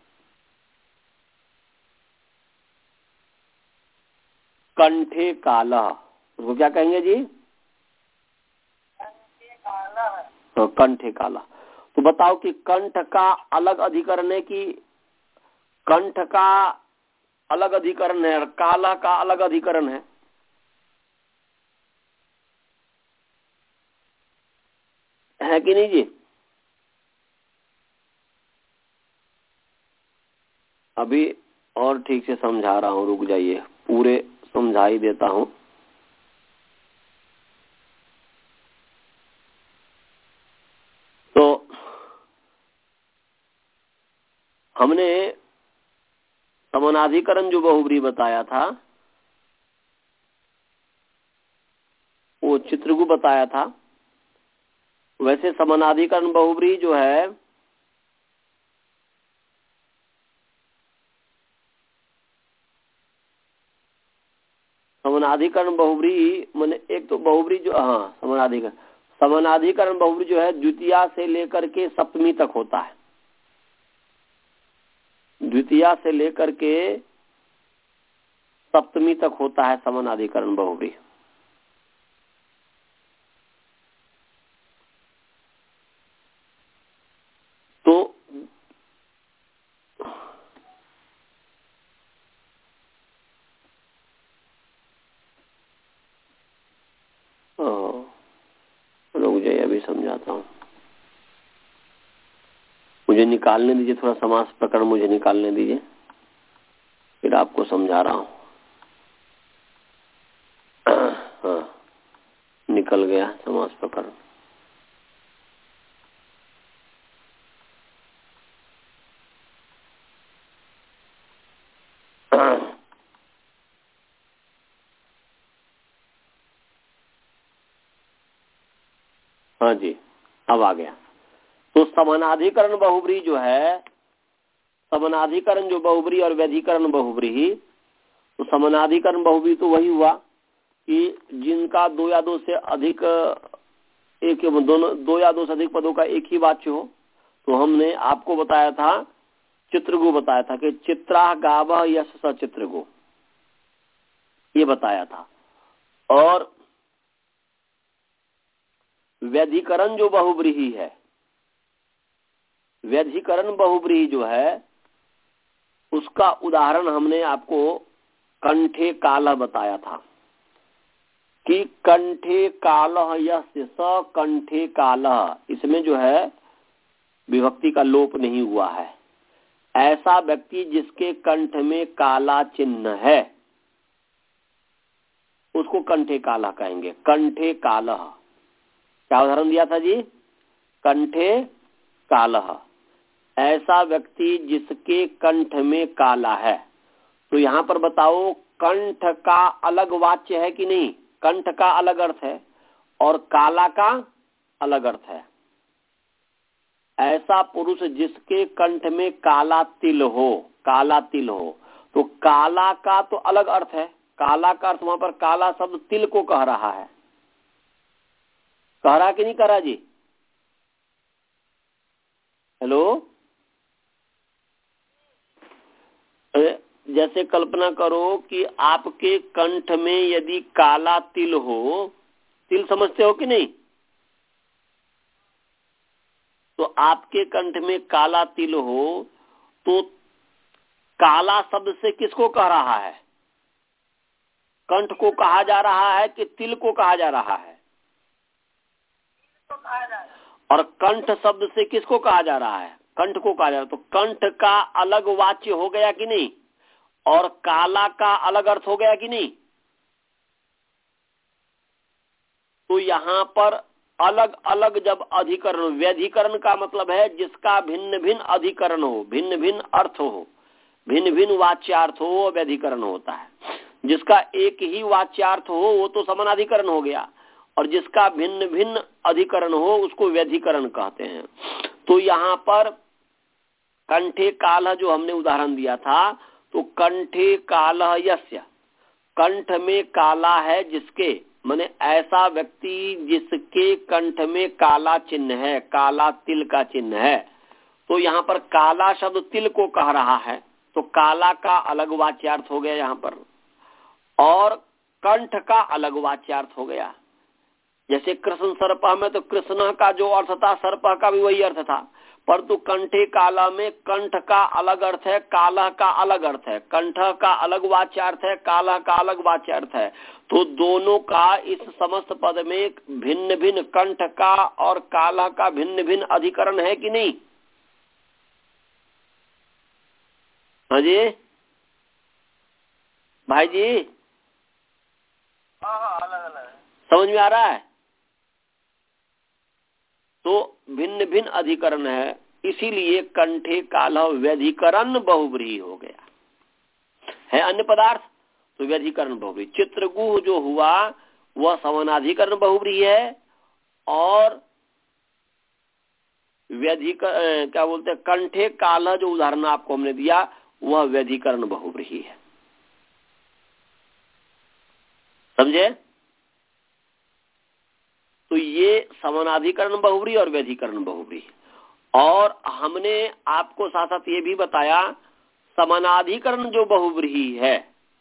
कंठे काला। उसको क्या कहेंगे जी? कंठे काला। तो कंठे काला। तो बताओ कि कंठ का अलग अधिकरण है कि कंठ का अलग अधिकरण है और काला का अलग अधिकरण है? है कि नहीं जी? अभी और ठीक से समझा रहा हूँ, रुक जाइए, पूरे समझा ही देता हूँ। तो हमने समानाधिकरण जो बहुब्री बताया था वो चित्रगु बताया था। वैसे समानाधिकरण बहुब्री जो है समानाधिकरण बहुब्री माने एक तो बहुब्री जो, हाँ समानाधिकरण समानाधिकरण बहुब्री जो है द्वितीया से लेकर के सप्तमी तक होता है। द्वितीया से लेकर के सप्तमी तक होता है समानाधिकरण बहुब्री। तो रुक जाइए, अभी समझाता हूँ। मुझे निकालने दीजिए, थोड़ा समास प्रकरण मुझे निकालने दीजिए, फिर आपको समझा रहा हूँ। हाँ, निकल गया समास प्रकरण। हाँ जी, अब आ गया। तो समानाधिकरण बहुब्री जो है, समानाधिकरण जो बहुब्री और व्यधिकरण बहुब्री, तो समानाधिकरण बहुब्री तो वही हुआ कि जिनका दो या दो से अधिक एक दोनों दो या दो से अधिक पदों का एक ही वाच्य हो। तो हमने आपको बताया था, चित्रगु बताया था कि चित्रा गावः यश स चित्रगु, ये बताया था। और व्यधिकरण जो बहुब्रीही है, व्यधिकरण बहुब्रीही जो है उसका उदाहरण हमने आपको कंठे कालः बताया था कि कंठे कालः यस्य स कंठे कालः, इसमें जो है विभक्ति का लोप नहीं हुआ है। ऐसा व्यक्ति जिसके कंठ में काला चिन्ह है उसको कंठे कालः कहेंगे। कंठे कालः, क्या उदाहरण दिया था जी? कंठे कालः, ऐसा व्यक्ति जिसके कंठ में काला है। तो यहाँ पर बताओ, कंठ का अलग वाच्य है कि नहीं? कंठ का अलग अर्थ है और काला का अलग अर्थ है। ऐसा पुरुष जिसके कंठ में काला तिल हो, काला तिल हो, तो काला का तो अलग अर्थ है। काला का अर्थ वहां पर काला शब्द तिल को कह रहा है। कह रहा कि नहीं कह रहा जी? हेलो, जैसे कल्पना करो कि आपके कंठ में यदि काला तिल हो, तिल समझते हो कि नहीं? तो आपके कंठ में काला तिल हो तो काला शब्द से किसको कह रहा है? कंठ को कहा जा रहा है कि तिल को कहा जा रहा है? तिल को कहा जा रहा है। और कंठ शब्द से किसको कहा जा रहा है? कंठ को कहा जा रहा है। तो कंठ का अलग वाच्य हो गया कि नहीं? और काला का अलग अर्थ हो गया कि नहीं? तो यहाँ पर अलग अलग जब अधिकरण, व्यधिकरण का मतलब है जिसका भिन्न भिन्न अधिकरण हो, भिन्न भिन्न अर्थ हो, भिन्न भिन्न वाच्यार्थ हो, वो व्यधिकरण होता है। जिसका एक ही वाच्यार्थ हो वो तो समानाधिकरण हो गया, और जिसका भिन्न भिन्न अधिकरण हो उसको व्यधिकरण कहते हैं। तो यहाँ पर कंठे कालः जो हमने उदाहरण दिया था, तो कंठे कालः यस्य, कंठ में काला है जिसके, माने ऐसा व्यक्ति जिसके कंठ में काला चिन्ह है, काला तिल का चिन्ह है। तो यहाँ पर काला शब्द तिल को कह रहा है, तो काला का अलग वाच्यार्थ हो गया यहाँ पर, और कंठ का अलग वाच्यार्थ हो गया। जैसे कृष्ण सर्प में तो कृष्ण का जो अर्थ था सर्प का भी वही अर्थ था, परंतु कंठे काला में कंठ का अलग अर्थ है, काला का अलग अर्थ है, कंठ का अलग वाच्यार्थ है, काला का अलग वाच्यार्थ है। तो दोनों का इस समस्त पद में भिन्न भिन्न, कंठ का और काला का भिन्न भिन्न अधिकरण है कि नहीं? हाँ जी भाई जी, हाँ हाँ अलग अलग समझ में आ रहा है? तो भिन्न भिन्न अधिकरण है, इसीलिए कंठे कालः व्यधिकरण बहुव्रीहि हो गया है। अन्य पदार्थ तो व्यधिकरण बहुव्रीहि। चित्रगुह जो हुआ वह समानाधिकरण बहुव्रीहि है, और व्यधिक क्या बोलते हैं, कंठे कालः जो उदाहरण आपको हमने दिया वह व्यधिकरण बहुव्रीहि है। समझे? तो ये समानाधिकरण बहुव्रीहि और व्यधिकरण बहुव्रीहि। और हमने आपको साथ साथ ये भी बताया, समानाधिकरण जो बहुव्रीहि है,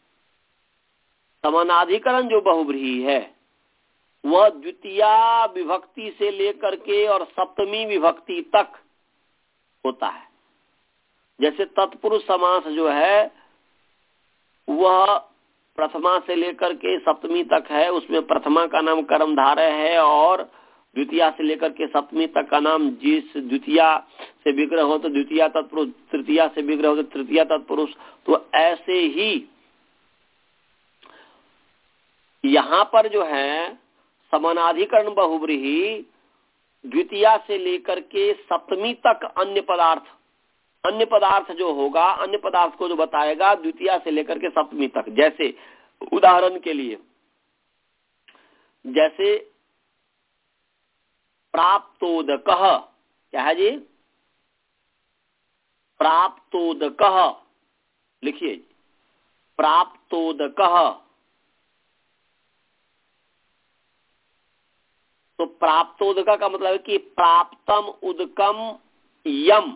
समानाधिकरण जो बहुव्रीहि है वह द्वितीया विभक्ति से लेकर के और सप्तमी विभक्ति तक होता है। जैसे तत्पुरुष समास जो है वह प्रथमा से लेकर के सप्तमी तक है, उसमें प्रथमा का नाम कर्मधारय है और द्वितीया से लेकर के सप्तमी तक का नाम, जिस द्वितीया से विग्रह हो तो द्वितीया तत्पुरुष, तृतीया से विग्रह हो तो तृतीया तत्पुरुष। तो ऐसे ही यहाँ पर जो है समानाधिकरण बहुव्रीहि द्वितीया से लेकर के सप्तमी तक अन्य पदार्थ, अन्य पदार्थ जो होगा, अन्य पदार्थ को जो बताएगा द्वितीया से लेकर के सप्तमी तक। जैसे उदाहरण के लिए, जैसे प्राप्तोदकः, क्या है जी? प्राप्तोदकः, लिखिए प्राप्तोदकः। तो प्राप्तोदक का मतलब है कि प्राप्तम उदकम यम,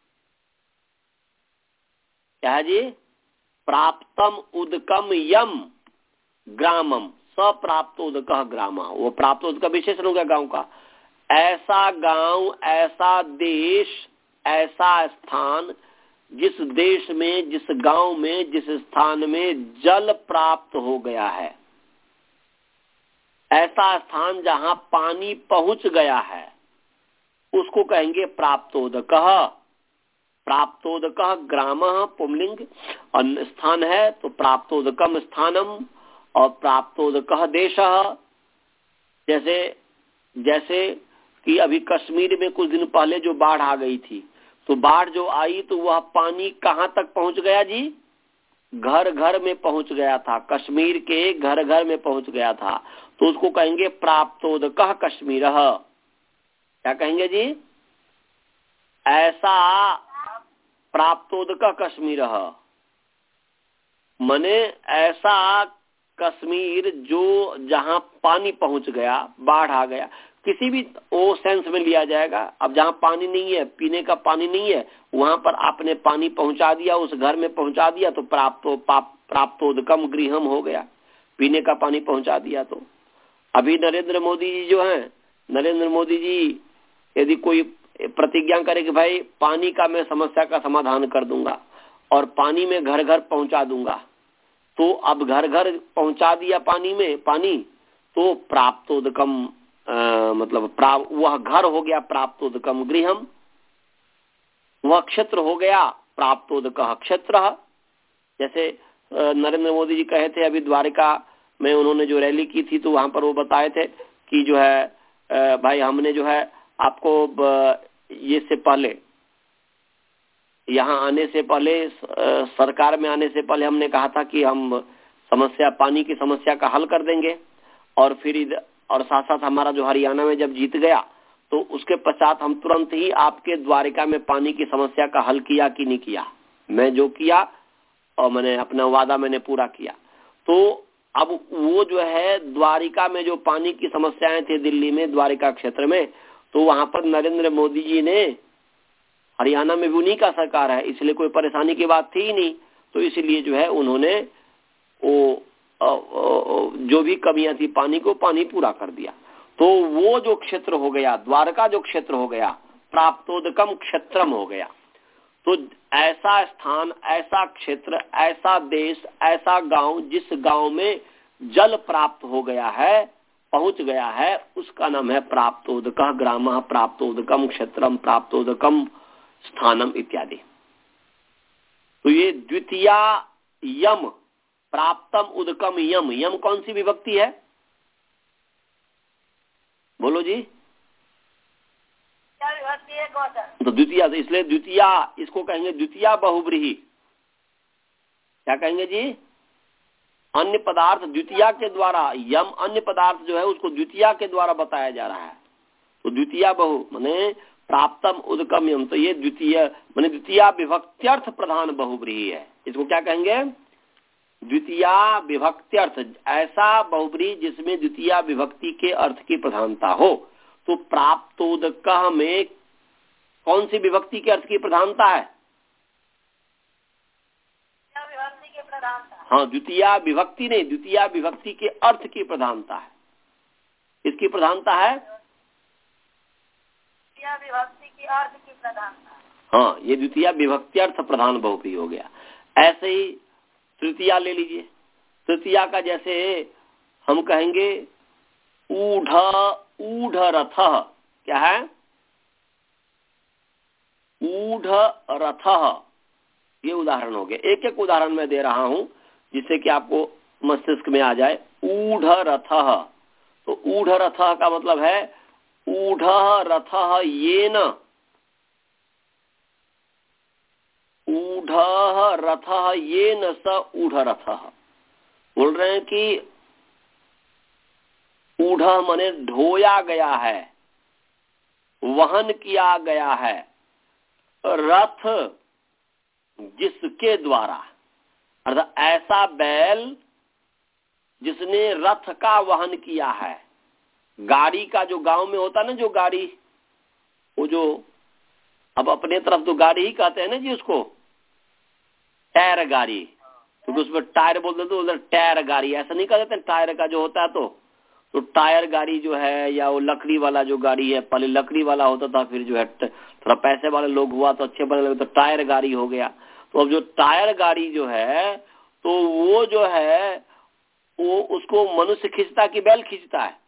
क्या है जी? प्राप्तम उदकम यम ग्रामम, सप्राप्तोदकः ग्रामः। वो प्राप्तोदक विशेषण हो गया गांव का। ऐसा गांव, ऐसा देश, ऐसा स्थान जिस देश में, जिस गांव में, जिस स्थान में जल प्राप्त हो गया है, ऐसा स्थान जहां पानी पहुंच गया है, उसको कहेंगे प्राप्तोदकः। प्राप्तोदकः ग्रामः पुंलिंग और स्थान है, तो प्राप्तोदकम स्थानम और प्राप्तोदकः देशः। जैसे जैसे कि अभी कश्मीर में कुछ दिन पहले जो बाढ़ आ गई थी, तो बाढ़ जो आई तो वह पानी कहां तक पहुंच गया जी? घर घर में पहुंच गया था, कश्मीर के घर घर में पहुंच गया था। तो उसको कहेंगे प्राप्तोदकः कश्मीरः। क्या कहेंगे जी? ऐसा प्राप्तोदकः कश्मीरः, मने ऐसा कश्मीर जो जहां पानी पहुंच गया, बाढ़ आ गया, किसी भी ओ सेंस में लिया जाएगा। अब जहां पानी नहीं है, पीने का पानी नहीं है, वहां पर आपने पानी पहुंचा दिया, उस घर में पहुंचा दिया, तो प्राप्तो प्राप्तोदकम गृहम हो गया, पीने का पानी पहुंचा दिया। तो अभी नरेंद्र मोदी जी जो हैं, नरेंद्र मोदी जी यदि कोई प्रतिज्ञा करे कि भाई पानी का मैं समस्या का समाधान कर दूंगा और पानी में घर घर पहुंचा दूंगा, तो अब घर घर पहुंचा दिया पानी में पानी, तो प्राप्तोदकम मतलब प्रा, वह घर हो गया प्राप्तोदकम गृहम, वह क्षेत्र हो गया प्राप्तोदकः क्षेत्रः। जैसे नरेंद्र मोदी जी कहे थे, अभी द्वारिका में उन्होंने जो रैली की थी, तो वहां पर वो बताए थे कि जो है भाई हमने जो है आपको ये से पहले, यहाँ आने से पहले, सरकार में आने से पहले हमने कहा था कि हम समस्या, पानी की समस्या का हल कर देंगे, और फिर और साथ साथ हमारा जो हरियाणा में जब जीत गया तो उसके पश्चात हम तुरंत ही आपके द्वारिका में पानी की समस्या का हल किया कि नहीं किया। मैं जो किया और मैंने अपना वादा मैंने पूरा किया। तो अब वो जो है द्वारिका में जो पानी की समस्याएं थी दिल्ली में, द्वारिका क्षेत्र में, तो वहां पर नरेंद्र मोदी जी ने, हरियाणा में भी उन्हीं का सरकार है, इसलिए कोई परेशानी की बात थी ही नहीं, तो इसलिए जो है उन्होंने वो जो भी कमियां थी पानी को पानी पूरा कर दिया। तो वो जो क्षेत्र हो गया, द्वारका जो क्षेत्र हो गया, प्राप्तोदकम क्षेत्रम हो गया। तो ऐसा स्थान, ऐसा क्षेत्र, ऐसा देश, ऐसा गांव, जिस गांव में जल प्राप्त हो गया है, पहुंच गया है, उसका नाम है प्राप्तोदकः ग्रामः, प्राप्तोदकम क्षेत्रम, प्राप्तोदकम स्थानम इत्यादि। तो ये द्वितीया यम, प्राप्तम उदकम यम, यम कौन सी विभक्ति है? बोलो जी। तो द्वितीया, इसलिए द्वितीया इसको कहेंगे द्वितीया बहुब्रीहि। क्या कहेंगे जी? अन्य पदार्थ द्वितीया के द्वारा, यम अन्य पदार्थ जो है उसको द्वितीया के द्वारा बताया जा रहा है। तो द्वितीया बहु माने प्राप्तम उदकम यम, तो ये द्वितीय माने द्वितीया विभक्त्यर्थ प्रधान बहुब्रीहि है। इसको क्या कहेंगे? द्वितीया विभक्त्यर्थ, ऐसा बहुब्रीहि जिसमें द्वितीया विभक्ति के अर्थ की प्रधानता हो। तो प्राप्तोदकः में कौन सी विभक्ति के अर्थ की प्रधानता है? विभक्ति के प्रधानता। हाँ, द्वितीया विभक्ति नहीं, द्वितीया विभक्ति के अर्थ की प्रधानता है। इसकी प्रधानता है द्वितीया विभक्ति के अर्थ की प्रधानता। हाँ, ये द्वितीया विभक्त्यर्थ प्रधान बहुब्रीहि हो गया। ऐसे ही तृतीया ले लीजिए। तृतीया का जैसे हम कहेंगे ऊढ़, ऊढ़ रथः, क्या है? ऊढ़ रथः, ये उदाहरण हो गया। एक एक उदाहरण मैं दे रहा हूं जिससे कि आपको मस्तिष्क में आ जाए। ऊढ़ रथः, तो ऊढ़ रथः का मतलब है ऊढ़ रथः येन, ऊढ़ रथः येन स ऊढ़ रथः। बोल रहे हैं कि ऊढ़ माने ढोया गया है, वहन किया गया है, रथ जिसके द्वारा, अर्थात ऐसा बैल जिसने रथ का वहन किया है। गाड़ी का जो गांव में होता ना, जो गाड़ी, वो जो अब अपने तरफ तो गाड़ी ही कहते हैं ना जी उसको, टायर गाड़ी, क्योंकि तो उसमें टायर बोलते तो उधर टायर गाड़ी, ऐसा नहीं कहते टायर का जो होता है। तो तो टायर गाड़ी जो है, या वो लकड़ी वाला जो गाड़ी है, पहले लकड़ी वाला होता था, फिर जो है थोड़ा पैसे वाले लोग हुआ तो अच्छे बने लगे तो टायर गाड़ी हो गया। तो अब जो टायर गाड़ी जो है, तो वो जो है वो उसको मनुष्य खींचता कि बैल खींचता है?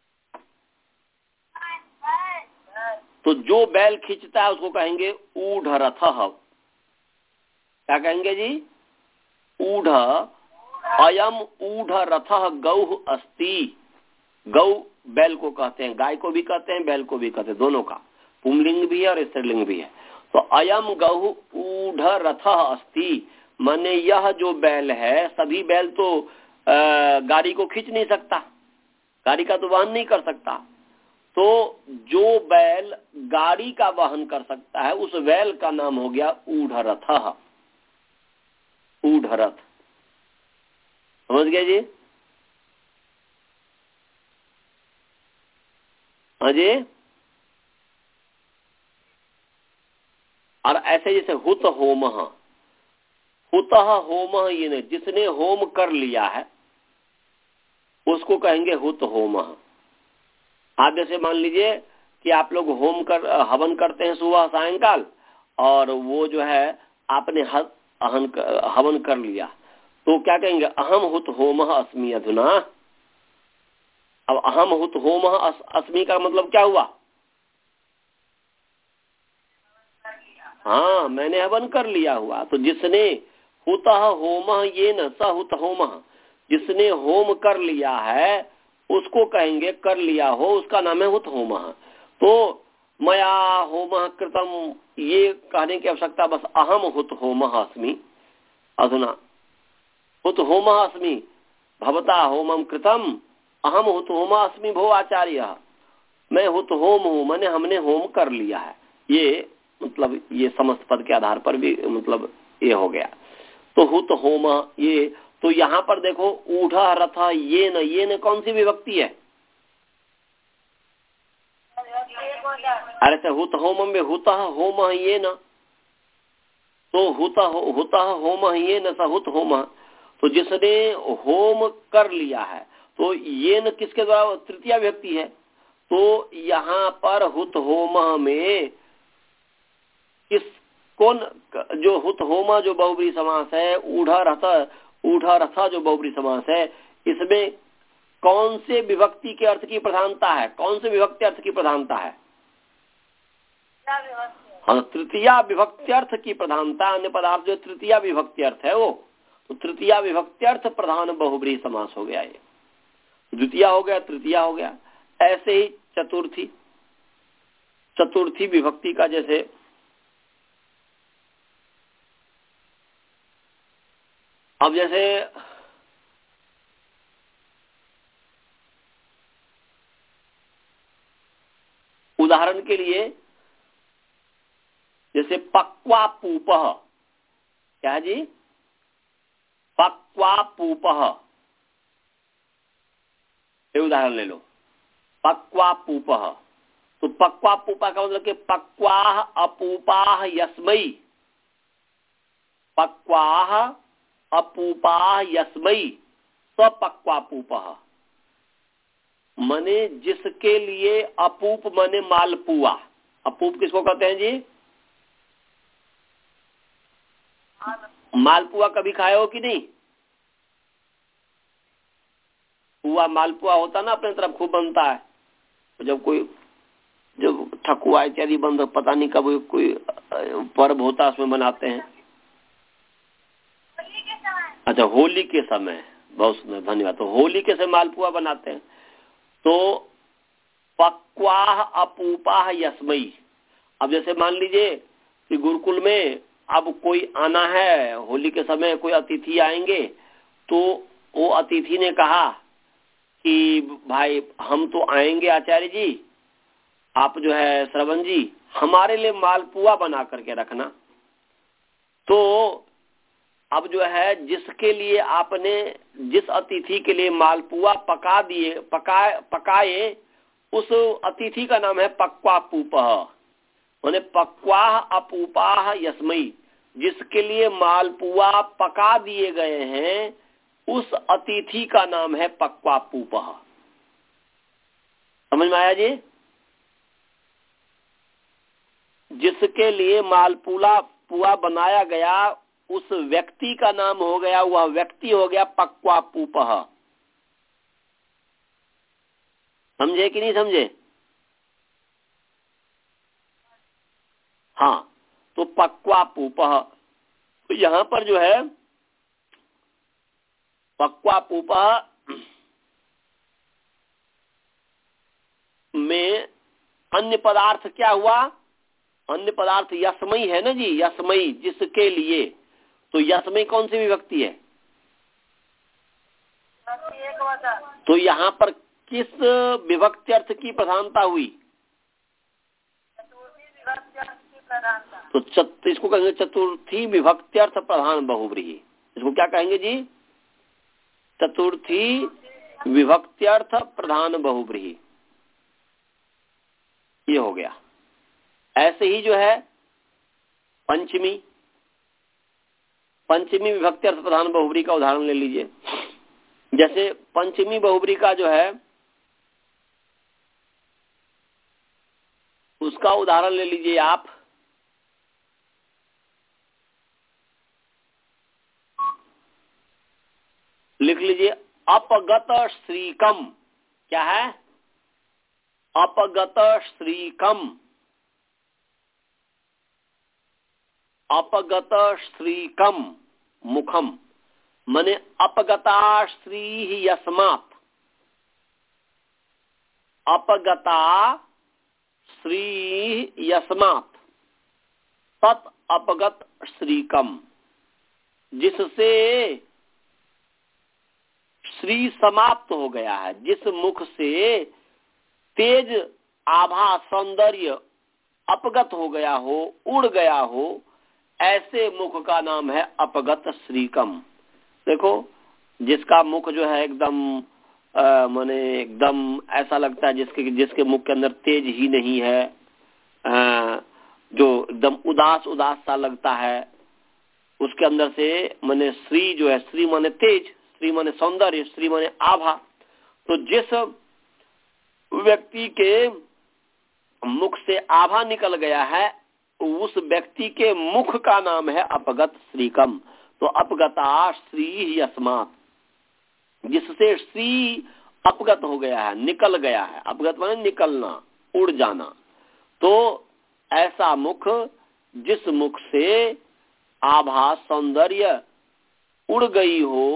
तो जो बैल खींचता है उसको कहेंगे ऊढ़ रथः। क्या कहेंगे जी? ऊढ़, अयम ऊढ़ रथः गौः अस्ति। गौ बैल को कहते हैं, गाय को भी कहते हैं, बैल को भी कहते हैं, दोनों का पुंलिंग भी है और स्त्रीलिंग भी है। तो अयम गौः ऊढ़ रथः अस्ति, माने यह जो बैल है, सभी बैल तो आ, गाड़ी को खींच नहीं सकता, गाड़ी का तो वहन नहीं कर सकता। तो जो बैल गाड़ी का वहन कर सकता है, उस बैल का नाम हो गया ऊढ़ रथः, ऊढ़ रथ। समझ गए जी? हाँ जी। और ऐसे जैसे हुत होम, हुत होम, ये नहीं, जिसने होम कर लिया है उसको कहेंगे हुत होम। आप जैसे मान लीजिए कि आप लोग होम कर हवन करते हैं सुबह सायंकाल, और वो जो है आपने हवन हवन कर लिया, तो क्या कहेंगे? अहम हुत होम अस्मि अधुना। अब अहम हुत होम अस्मि का मतलब क्या हुआ? हाँ, मैंने हवन कर लिया हुआ। तो जिसने हुत होम ये न स हुत होम, जिसने होम कर लिया है उसको कहेंगे कर लिया हो, उसका नाम है हुत होम। तो मया होम कृतम, ये कहने की आवश्यकता बस अहम हुत होम अस्मि अधुना, हुत होम अस्मि भवता होमम कृतम, अहम हुत होम अस्मि भो आचार्य। मैं हुत होम हूँ, मैंने हमने होम कर लिया है। ये मतलब ये समस्त पद के आधार पर भी मतलब ये हो गया। तो हुत होम ये, तो यहाँ पर देखो ऊढ़ रथ ये न, ये न कौन सी विभक्ति है? अरे तो हुत होम में हुत होम ये न, तो हुत हुत होम ये न सहुत होम, तो जिसने होम कर लिया है तो ये न किसके द्वारा? तृतीया विभक्ति है। तो यहाँ पर हुत होम में किस कौन जो हुत होम जो बहुब्री समास है, ऊढ़ा रथ ऊढ़ा रथा जो बहुब्री समास है, इसमें कौन से विभक्ति के अर्थ की प्रधानता है? कौन से विभक्ति अर्थ की प्रधानता है? हाँ, तृतीया विभक्त्यर्थ की प्रधानता। अन्य पदार्थ जो तृतीया विभक्त्यर्थ है वो, तो तृतीया विभक्त्यर्थ प्रधान बहुब्री समास हो गया। ये द्वितीया हो गया, तृतीया हो गया। ऐसे ही चतुर्थी, चतुर्थी विभक्ति का जैसे अब जैसे उदाहरण के लिए जैसे पक्वा पूपः, क्या है जी? पक्वा पूपः, ये उदाहरण ले लो। पक्वा पूपः, तो पक्वा पूपा का मतलब कि पक्वाह अपूपाह यस्मई, पक्वाह अपूपाह यस्मई स्वपक्वा पूपः, मने जिसके लिए अपूप मने मालपुआ। अपूप किसको कहते हैं जी? मालपुआ कभी खाए हो कि नहीं? पुआ मालपुआ होता ना, अपने तरफ खूब बनता है। जब कोई जब ठकुआ इत्यादि बंद, पता नहीं कब कोई पर्व होता है उसमें बनाते हैं। अच्छा, होली के समय, बहुत सुंदर, धन्यवाद। तो होली के समय मालपुआ बनाते हैं। तो पक्वाह अपूपाह यस्मई, अब जैसे मान लीजिए कि गुरुकुल में अब कोई आना है, होली के समय कोई अतिथि आएंगे, तो वो अतिथि ने कहा कि भाई हम तो आएंगे आचार्य जी, आप जो है श्रवण जी हमारे लिए मालपुआ बना करके रखना। तो अब जो है जिसके लिए आपने, जिस अतिथि के लिए मालपुआ पका दिए पकाए पकाए उस अतिथि का नाम है पक्वा पूपः, माने पक्वाह अपूपाह यस्मई, जिसके लिए मालपुआ पका दिए गए हैं उस अतिथि का नाम है पक्वा पूपः। समझ में आया जी? जिसके लिए मालपुआ पुआ बनाया गया उस व्यक्ति का नाम हो गया, वह व्यक्ति हो गया पक्वा पूपः। समझे कि नहीं समझे? हाँ, तो पक्वा पूपः, तो यहां पर जो है पक्वा पूपः में अन्य पदार्थ क्या हुआ? अन्य पदार्थ यस्मई है ना जी, यस्मई जिसके लिए। तो यस्मई कौन सी विभक्ति है? तो यहाँ पर किस विभक्ति अर्थ की प्रधानता हुई? तो चत, इसको कहेंगे चतुर्थी विभक्ति अर्थ प्रधान बहुव्रीहि। इसको क्या कहेंगे जी? चतुर्थी विभक्ति अर्थ प्रधान बहुव्रीहि, ये हो गया। ऐसे ही जो है पंचमी, पंचमी विभक्ति अर्थ प्रधान बहुव्रीहि का उदाहरण ले लीजिए। जैसे पंचमी बहुव्रीहि का जो है उसका उदाहरण ले लीजिए आप। लिख लीजिए अपगत श्रीकम। क्या है? अपगत श्रीकम, अपगत श्रीकम मुखम, मने अपगता श्री यस्मात्, अपगता श्री यस्मात् तत् अपगत श्रीकम, जिससे श्री समाप्त हो गया है, जिस मुख से तेज आभा सौंदर्य अपगत हो गया हो, उड़ गया हो, ऐसे मुख का नाम है अपगत श्रीकम। देखो जिसका मुख जो है एकदम माने एकदम ऐसा लगता है जिसके जिसके मुख के अंदर तेज ही नहीं है, आ, जो एकदम उदास उदास सा लगता है, उसके अंदर से माने श्री जो है, श्री माने तेज, श्री माने सौंदर्य, श्री माने आभा। तो जिस व्यक्ति के मुख से आभा निकल गया है उस व्यक्ति के मुख का नाम है अपगत श्रीकम। तो अपगता श्री यस्मात्, जिससे श्री अपगत हो गया है, निकल गया है। अपगत माने निकलना, उड़ जाना। तो ऐसा मुख, जिस मुख से आभा सौंदर्य उड़ गई हो,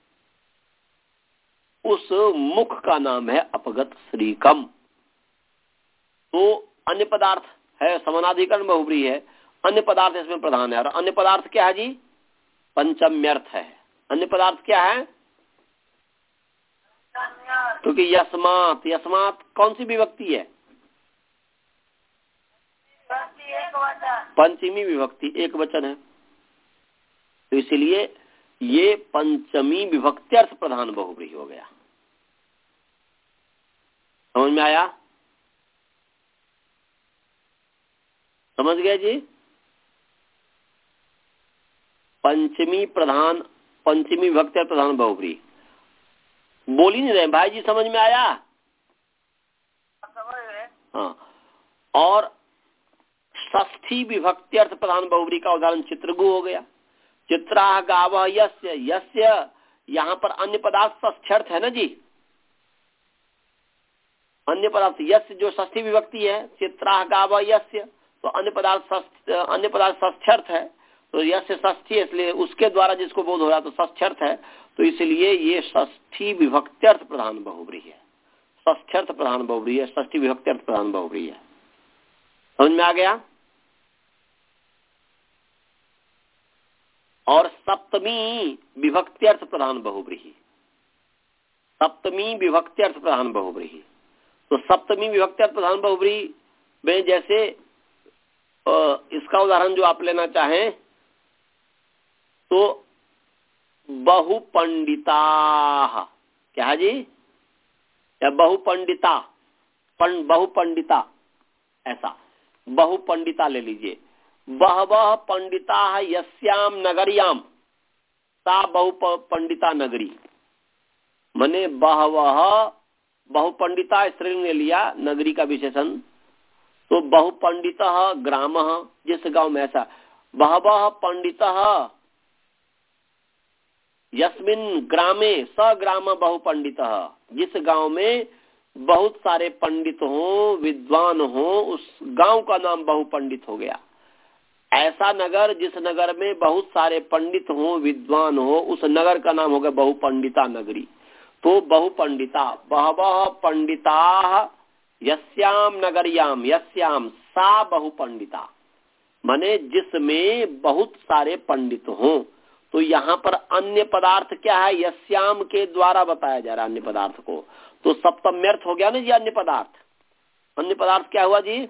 उस मुख का नाम है अपगत श्रीकम। तो अन्य पदार्थ है, समानाधिकरण बहुब्री है, अन्य पदार्थ इसमें प्रधान है। और अन्य पदार्थ क्या है जी? पंचम्यर्थ है। अन्य पदार्थ क्या है? क्योंकि तो यस्मात, यस्मात कौन सी विभक्ति है? पंचमी विभक्ति, एक वचन है। तो इसलिए ये पंचमी विभक्त्यर्थ प्रधान बहुब्री हो गया। समझ में आया? समझ गए जी? पंचमी प्रधान, पंचमी विभक्त्यर्थ प्रधान बहुब्री। बोल ही नहीं रहे भाई जी, समझ में आया? हाँ। और षष्ठी विभक्त्यर्थ प्रधान बहुब्री का उदाहरण चित्रगु हो गया। चित्रा गाव यस्य, यस्य यहाँ पर अन्य पदार्थ षष्ठ्यर्थ है ना जी। अन्य पदार्थ यस्य जो षष्ठी विभक्ति है, चित्रा गाव यस्य, तो अन्य पदार्थ अन्य पदार्थ षष्ठ्यर्थ है। तो यस्य षष्ठी, इसलिए उसके द्वारा जिसको बोध हो रहा तो षष्ठ्यर्थ है। तो इसलिए ये षष्ठी विभक्त्यर्थ प्रधान बहुब्री है, षष्ठ्यर्थ प्रधान बहुब्री है, षष्ठी विभक्त्यर्थ प्रधान बहुब्री है। समझ में आ गया? और सप्तमी विभक्त्यर्थ प्रधान बहुब्री, सप्तमी विभक्त्यर्थ प्रधान बहुब्री। तो सप्तमी विभक्त्यर्थ प्रधान बहुब्री में जैसे इसका उदाहरण जो आप लेना चाहें तो बहुपंडिता, क्या है जी? या बहुपंडिता, पंड बहुपंडिता, ऐसा बहुपंडिता ले लीजिए। बहवः पंडिता यस्याम नगरियाम सा बहुपंडिता नगरी। मने बहवः, बहुपंडिता स्त्रीलिंग ले लिया, नगरी का विशेषण। तो बहुपंडितः ग्रामः, जिस गांव में, ऐसा बहवः पंडितः यस्मिन् ग्रामे स ग्राम बहुपंडितः, जिस गांव में बहुत सारे पंडित हो, विद्वान हो, उस गांव का नाम बहुपंडित हो गया। ऐसा नगर जिस नगर में बहुत सारे पंडित हो, विद्वान हो, उस नगर का नाम हो गया बहुपंडिता नगरी। तो बहुपंडिता, बहवः पंडिता यस्याम नगरियाम, यस्याम सा बहुपंडिता, माने जिसमें बहुत सारे पंडित हों। तो यहाँ पर अन्य पदार्थ क्या है? यस्याम के द्वारा बताया जा रहा है अन्य पदार्थ को। तो सप्तम्यर्थ हो गया ना जी अन्य पदार्थ। अन्य पदार्थ क्या हुआ जी?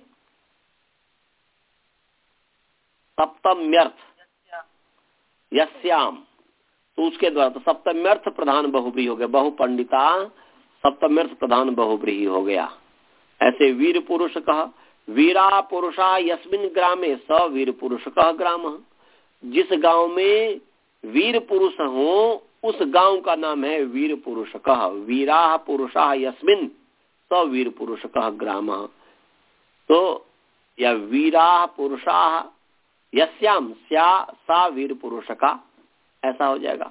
सप्तम्यर्थ, यस्याम, तो उसके द्वारा। तो सप्तम्यर्थ प्रधान बहुब्री हो गया, बहुपंडिता सप्तम्यर्थ प्रधान बहुब्री हो गया। ऐसे वीर पुरुष कहा, वीरा पुरुषा यस्मिन् ग्रामे स वीर पुरुष कह ग्राम। जिस गांव में वीर पुरुष हो उस गांव का नाम है वीर पुरुष कह। वीरा पुरुषा यस्मिन् स वीर पुरुष कह ग्राम। तो या वीरा पुरुषा यस्याम स्या सा वीर पुरुष का, ऐसा हो जाएगा।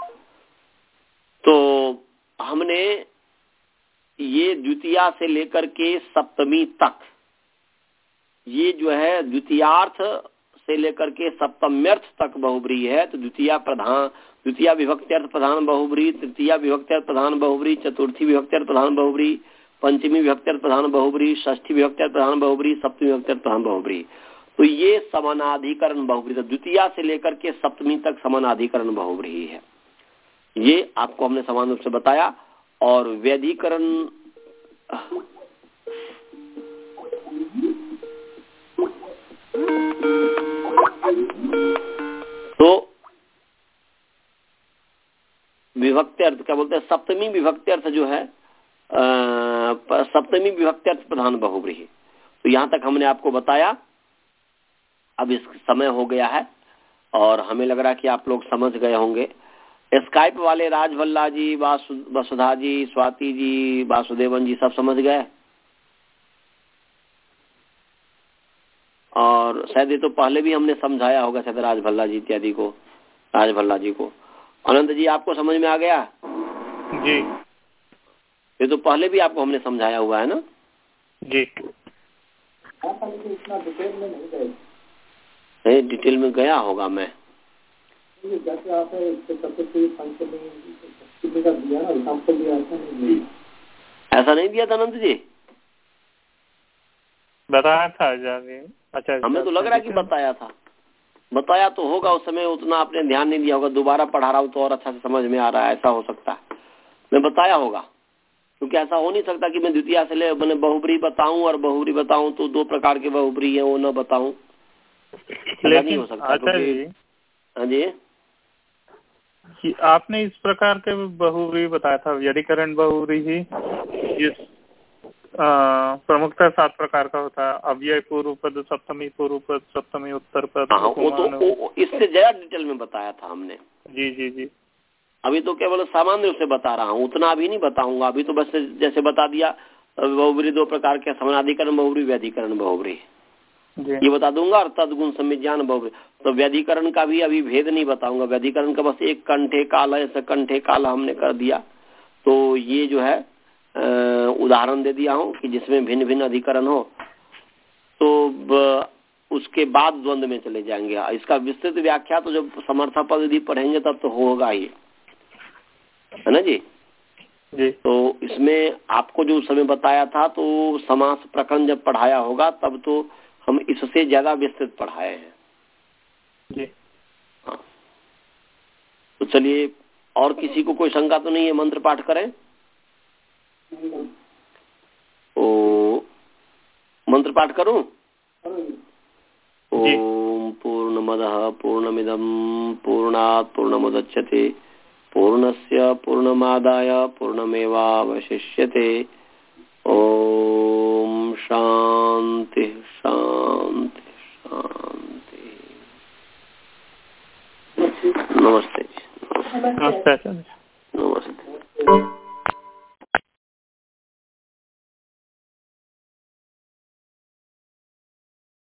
तो हमने ये द्वितीया से लेकर के सप्तमी तक, ये जो है द्वितीयार्थ से लेकर के सप्तम्यर्थ तक बहुब्री है। तो द्वितीया प्रधान, द्वितीया विभक्त्यर्थ प्रधान बहुब्री, तृतीया विभक्त्यर्थ प्रधान बहुब्री, चतुर्थी विभक्त्यर्थ प्रधान बहुब्री, पंचमी विभक्त्यर्थ प्रधान बहुब्री, षष्ठी विभक्त्यर्थ प्रधान बहुब्री, सप्तमी विभक्त्यर्थ प्रधान बहुब्री। तो ये समानाधिकरण बहुब्री, तो द्वितीया से लेकर के सप्तमी तक समानाधिकरण बहुब्री है। ये आपको हमने समान रूप से बताया। और व्यधिकरण Thank you. तो विभक्ति अर्थ क्या बोलते हैं, सप्तमी विभक्ति अर्थ जो है आ, सप्तमी विभक्ति अर्थ प्रधान बहुव्रीहि। तो यहाँ तक हमने आपको बताया। अब इस समय हो गया है और हमें लग रहा है कि आप लोग समझ गए होंगे। स्काइप वाले राजभल्ला जी, वासु वसुधा जी, स्वाति जी, वासुदेवन जी सब समझ गए। और शायद ये तो पहले भी हमने समझाया होगा शायद राजभल्ला जी इत्यादि को, राजभल्ला जी को। अनंत जी आपको समझ में आ गया? जी। ये तो पहले भी आपको हमने समझाया हुआ है ना? जी। नहीं, डिटेल में गया होगा मैं। ऐसा नहीं दिया था अनंत जी? बताया था जाने। अच्छा, हमें तो लग रहा है कि बताया था। बताया तो होगा, उस समय उतना आपने ध्यान नहीं दिया होगा। दोबारा पढ़ा रहा हूँ तो और अच्छा से समझ में आ रहा है, ऐसा हो सकता है। मैं बताया होगा, क्योंकि ऐसा हो नहीं सकता कि मैं द्वितीय से ले मैंने बहुब्री बताऊं और बहुब्री बताऊं तो दो प्रकार के बहुब्री है वो न बताऊं, ऐसा नहीं हो सकता। क्योंकि हाँ जी, कि आपने इस प्रकार के बहुव्रीहि बताया था, व्यधिकरण बहुव्रीहि जिस प्रमुखता सात प्रकार का होता है, अव्यय पूर्व पद, सप्तमी पूर्व पद, सप्तमी उत्तर पद। हाँ, वो तो वो इससे ज्यादा डिटेल में बताया था हमने। जी जी जी। अभी तो केवल सामान्य रूप से बता रहा हूँ, उतना अभी नहीं बताऊंगा। अभी तो बस जैसे बता दिया बहुव्रीहि दो प्रकार के, समानाधिकरण बहुव्रीहि, व्यधिकरण बहुव्रीहि ये बता दूंगा, और तदगुण संविज्ञान बहुव्रीहि। तो व्यधिकरण का भी अभी भेद नहीं बताऊंगा। व्यधिकरण का बस एक कंठे काल है, ऐसा कंठे काल हमने कर दिया। तो ये जो है उदाहरण दे दिया हूँ कि जिसमें भिन्न भिन्न अधिकरण हो, तो उसके बाद द्वंद्व में चले जाएंगे। इसका विस्तृत व्याख्या तो जब समर्था पद यदि पढ़ेंगे तब तो होगा ही, है ना जी? जी। तो इसमें आपको जो समय बताया था तो समास प्रकरण जब पढ़ाया होगा तब तो हम इससे ज्यादा विस्तृत पढ़ाए हैं जी। हाँ। तो चलिए, और किसी को कोई शंका तो नहीं है? मंत्र पाठ करें। ओ मंत्र पाठ करूं? ओम पूर्णमदः पूर्णमिदं पूर्णात् पूर्णमुदच्यते पूर्णस्य पूर्णमादाय पूर्णमेवावशिष्यते। ओम शांति शांति शांति। नमस्ते। नमस्ते।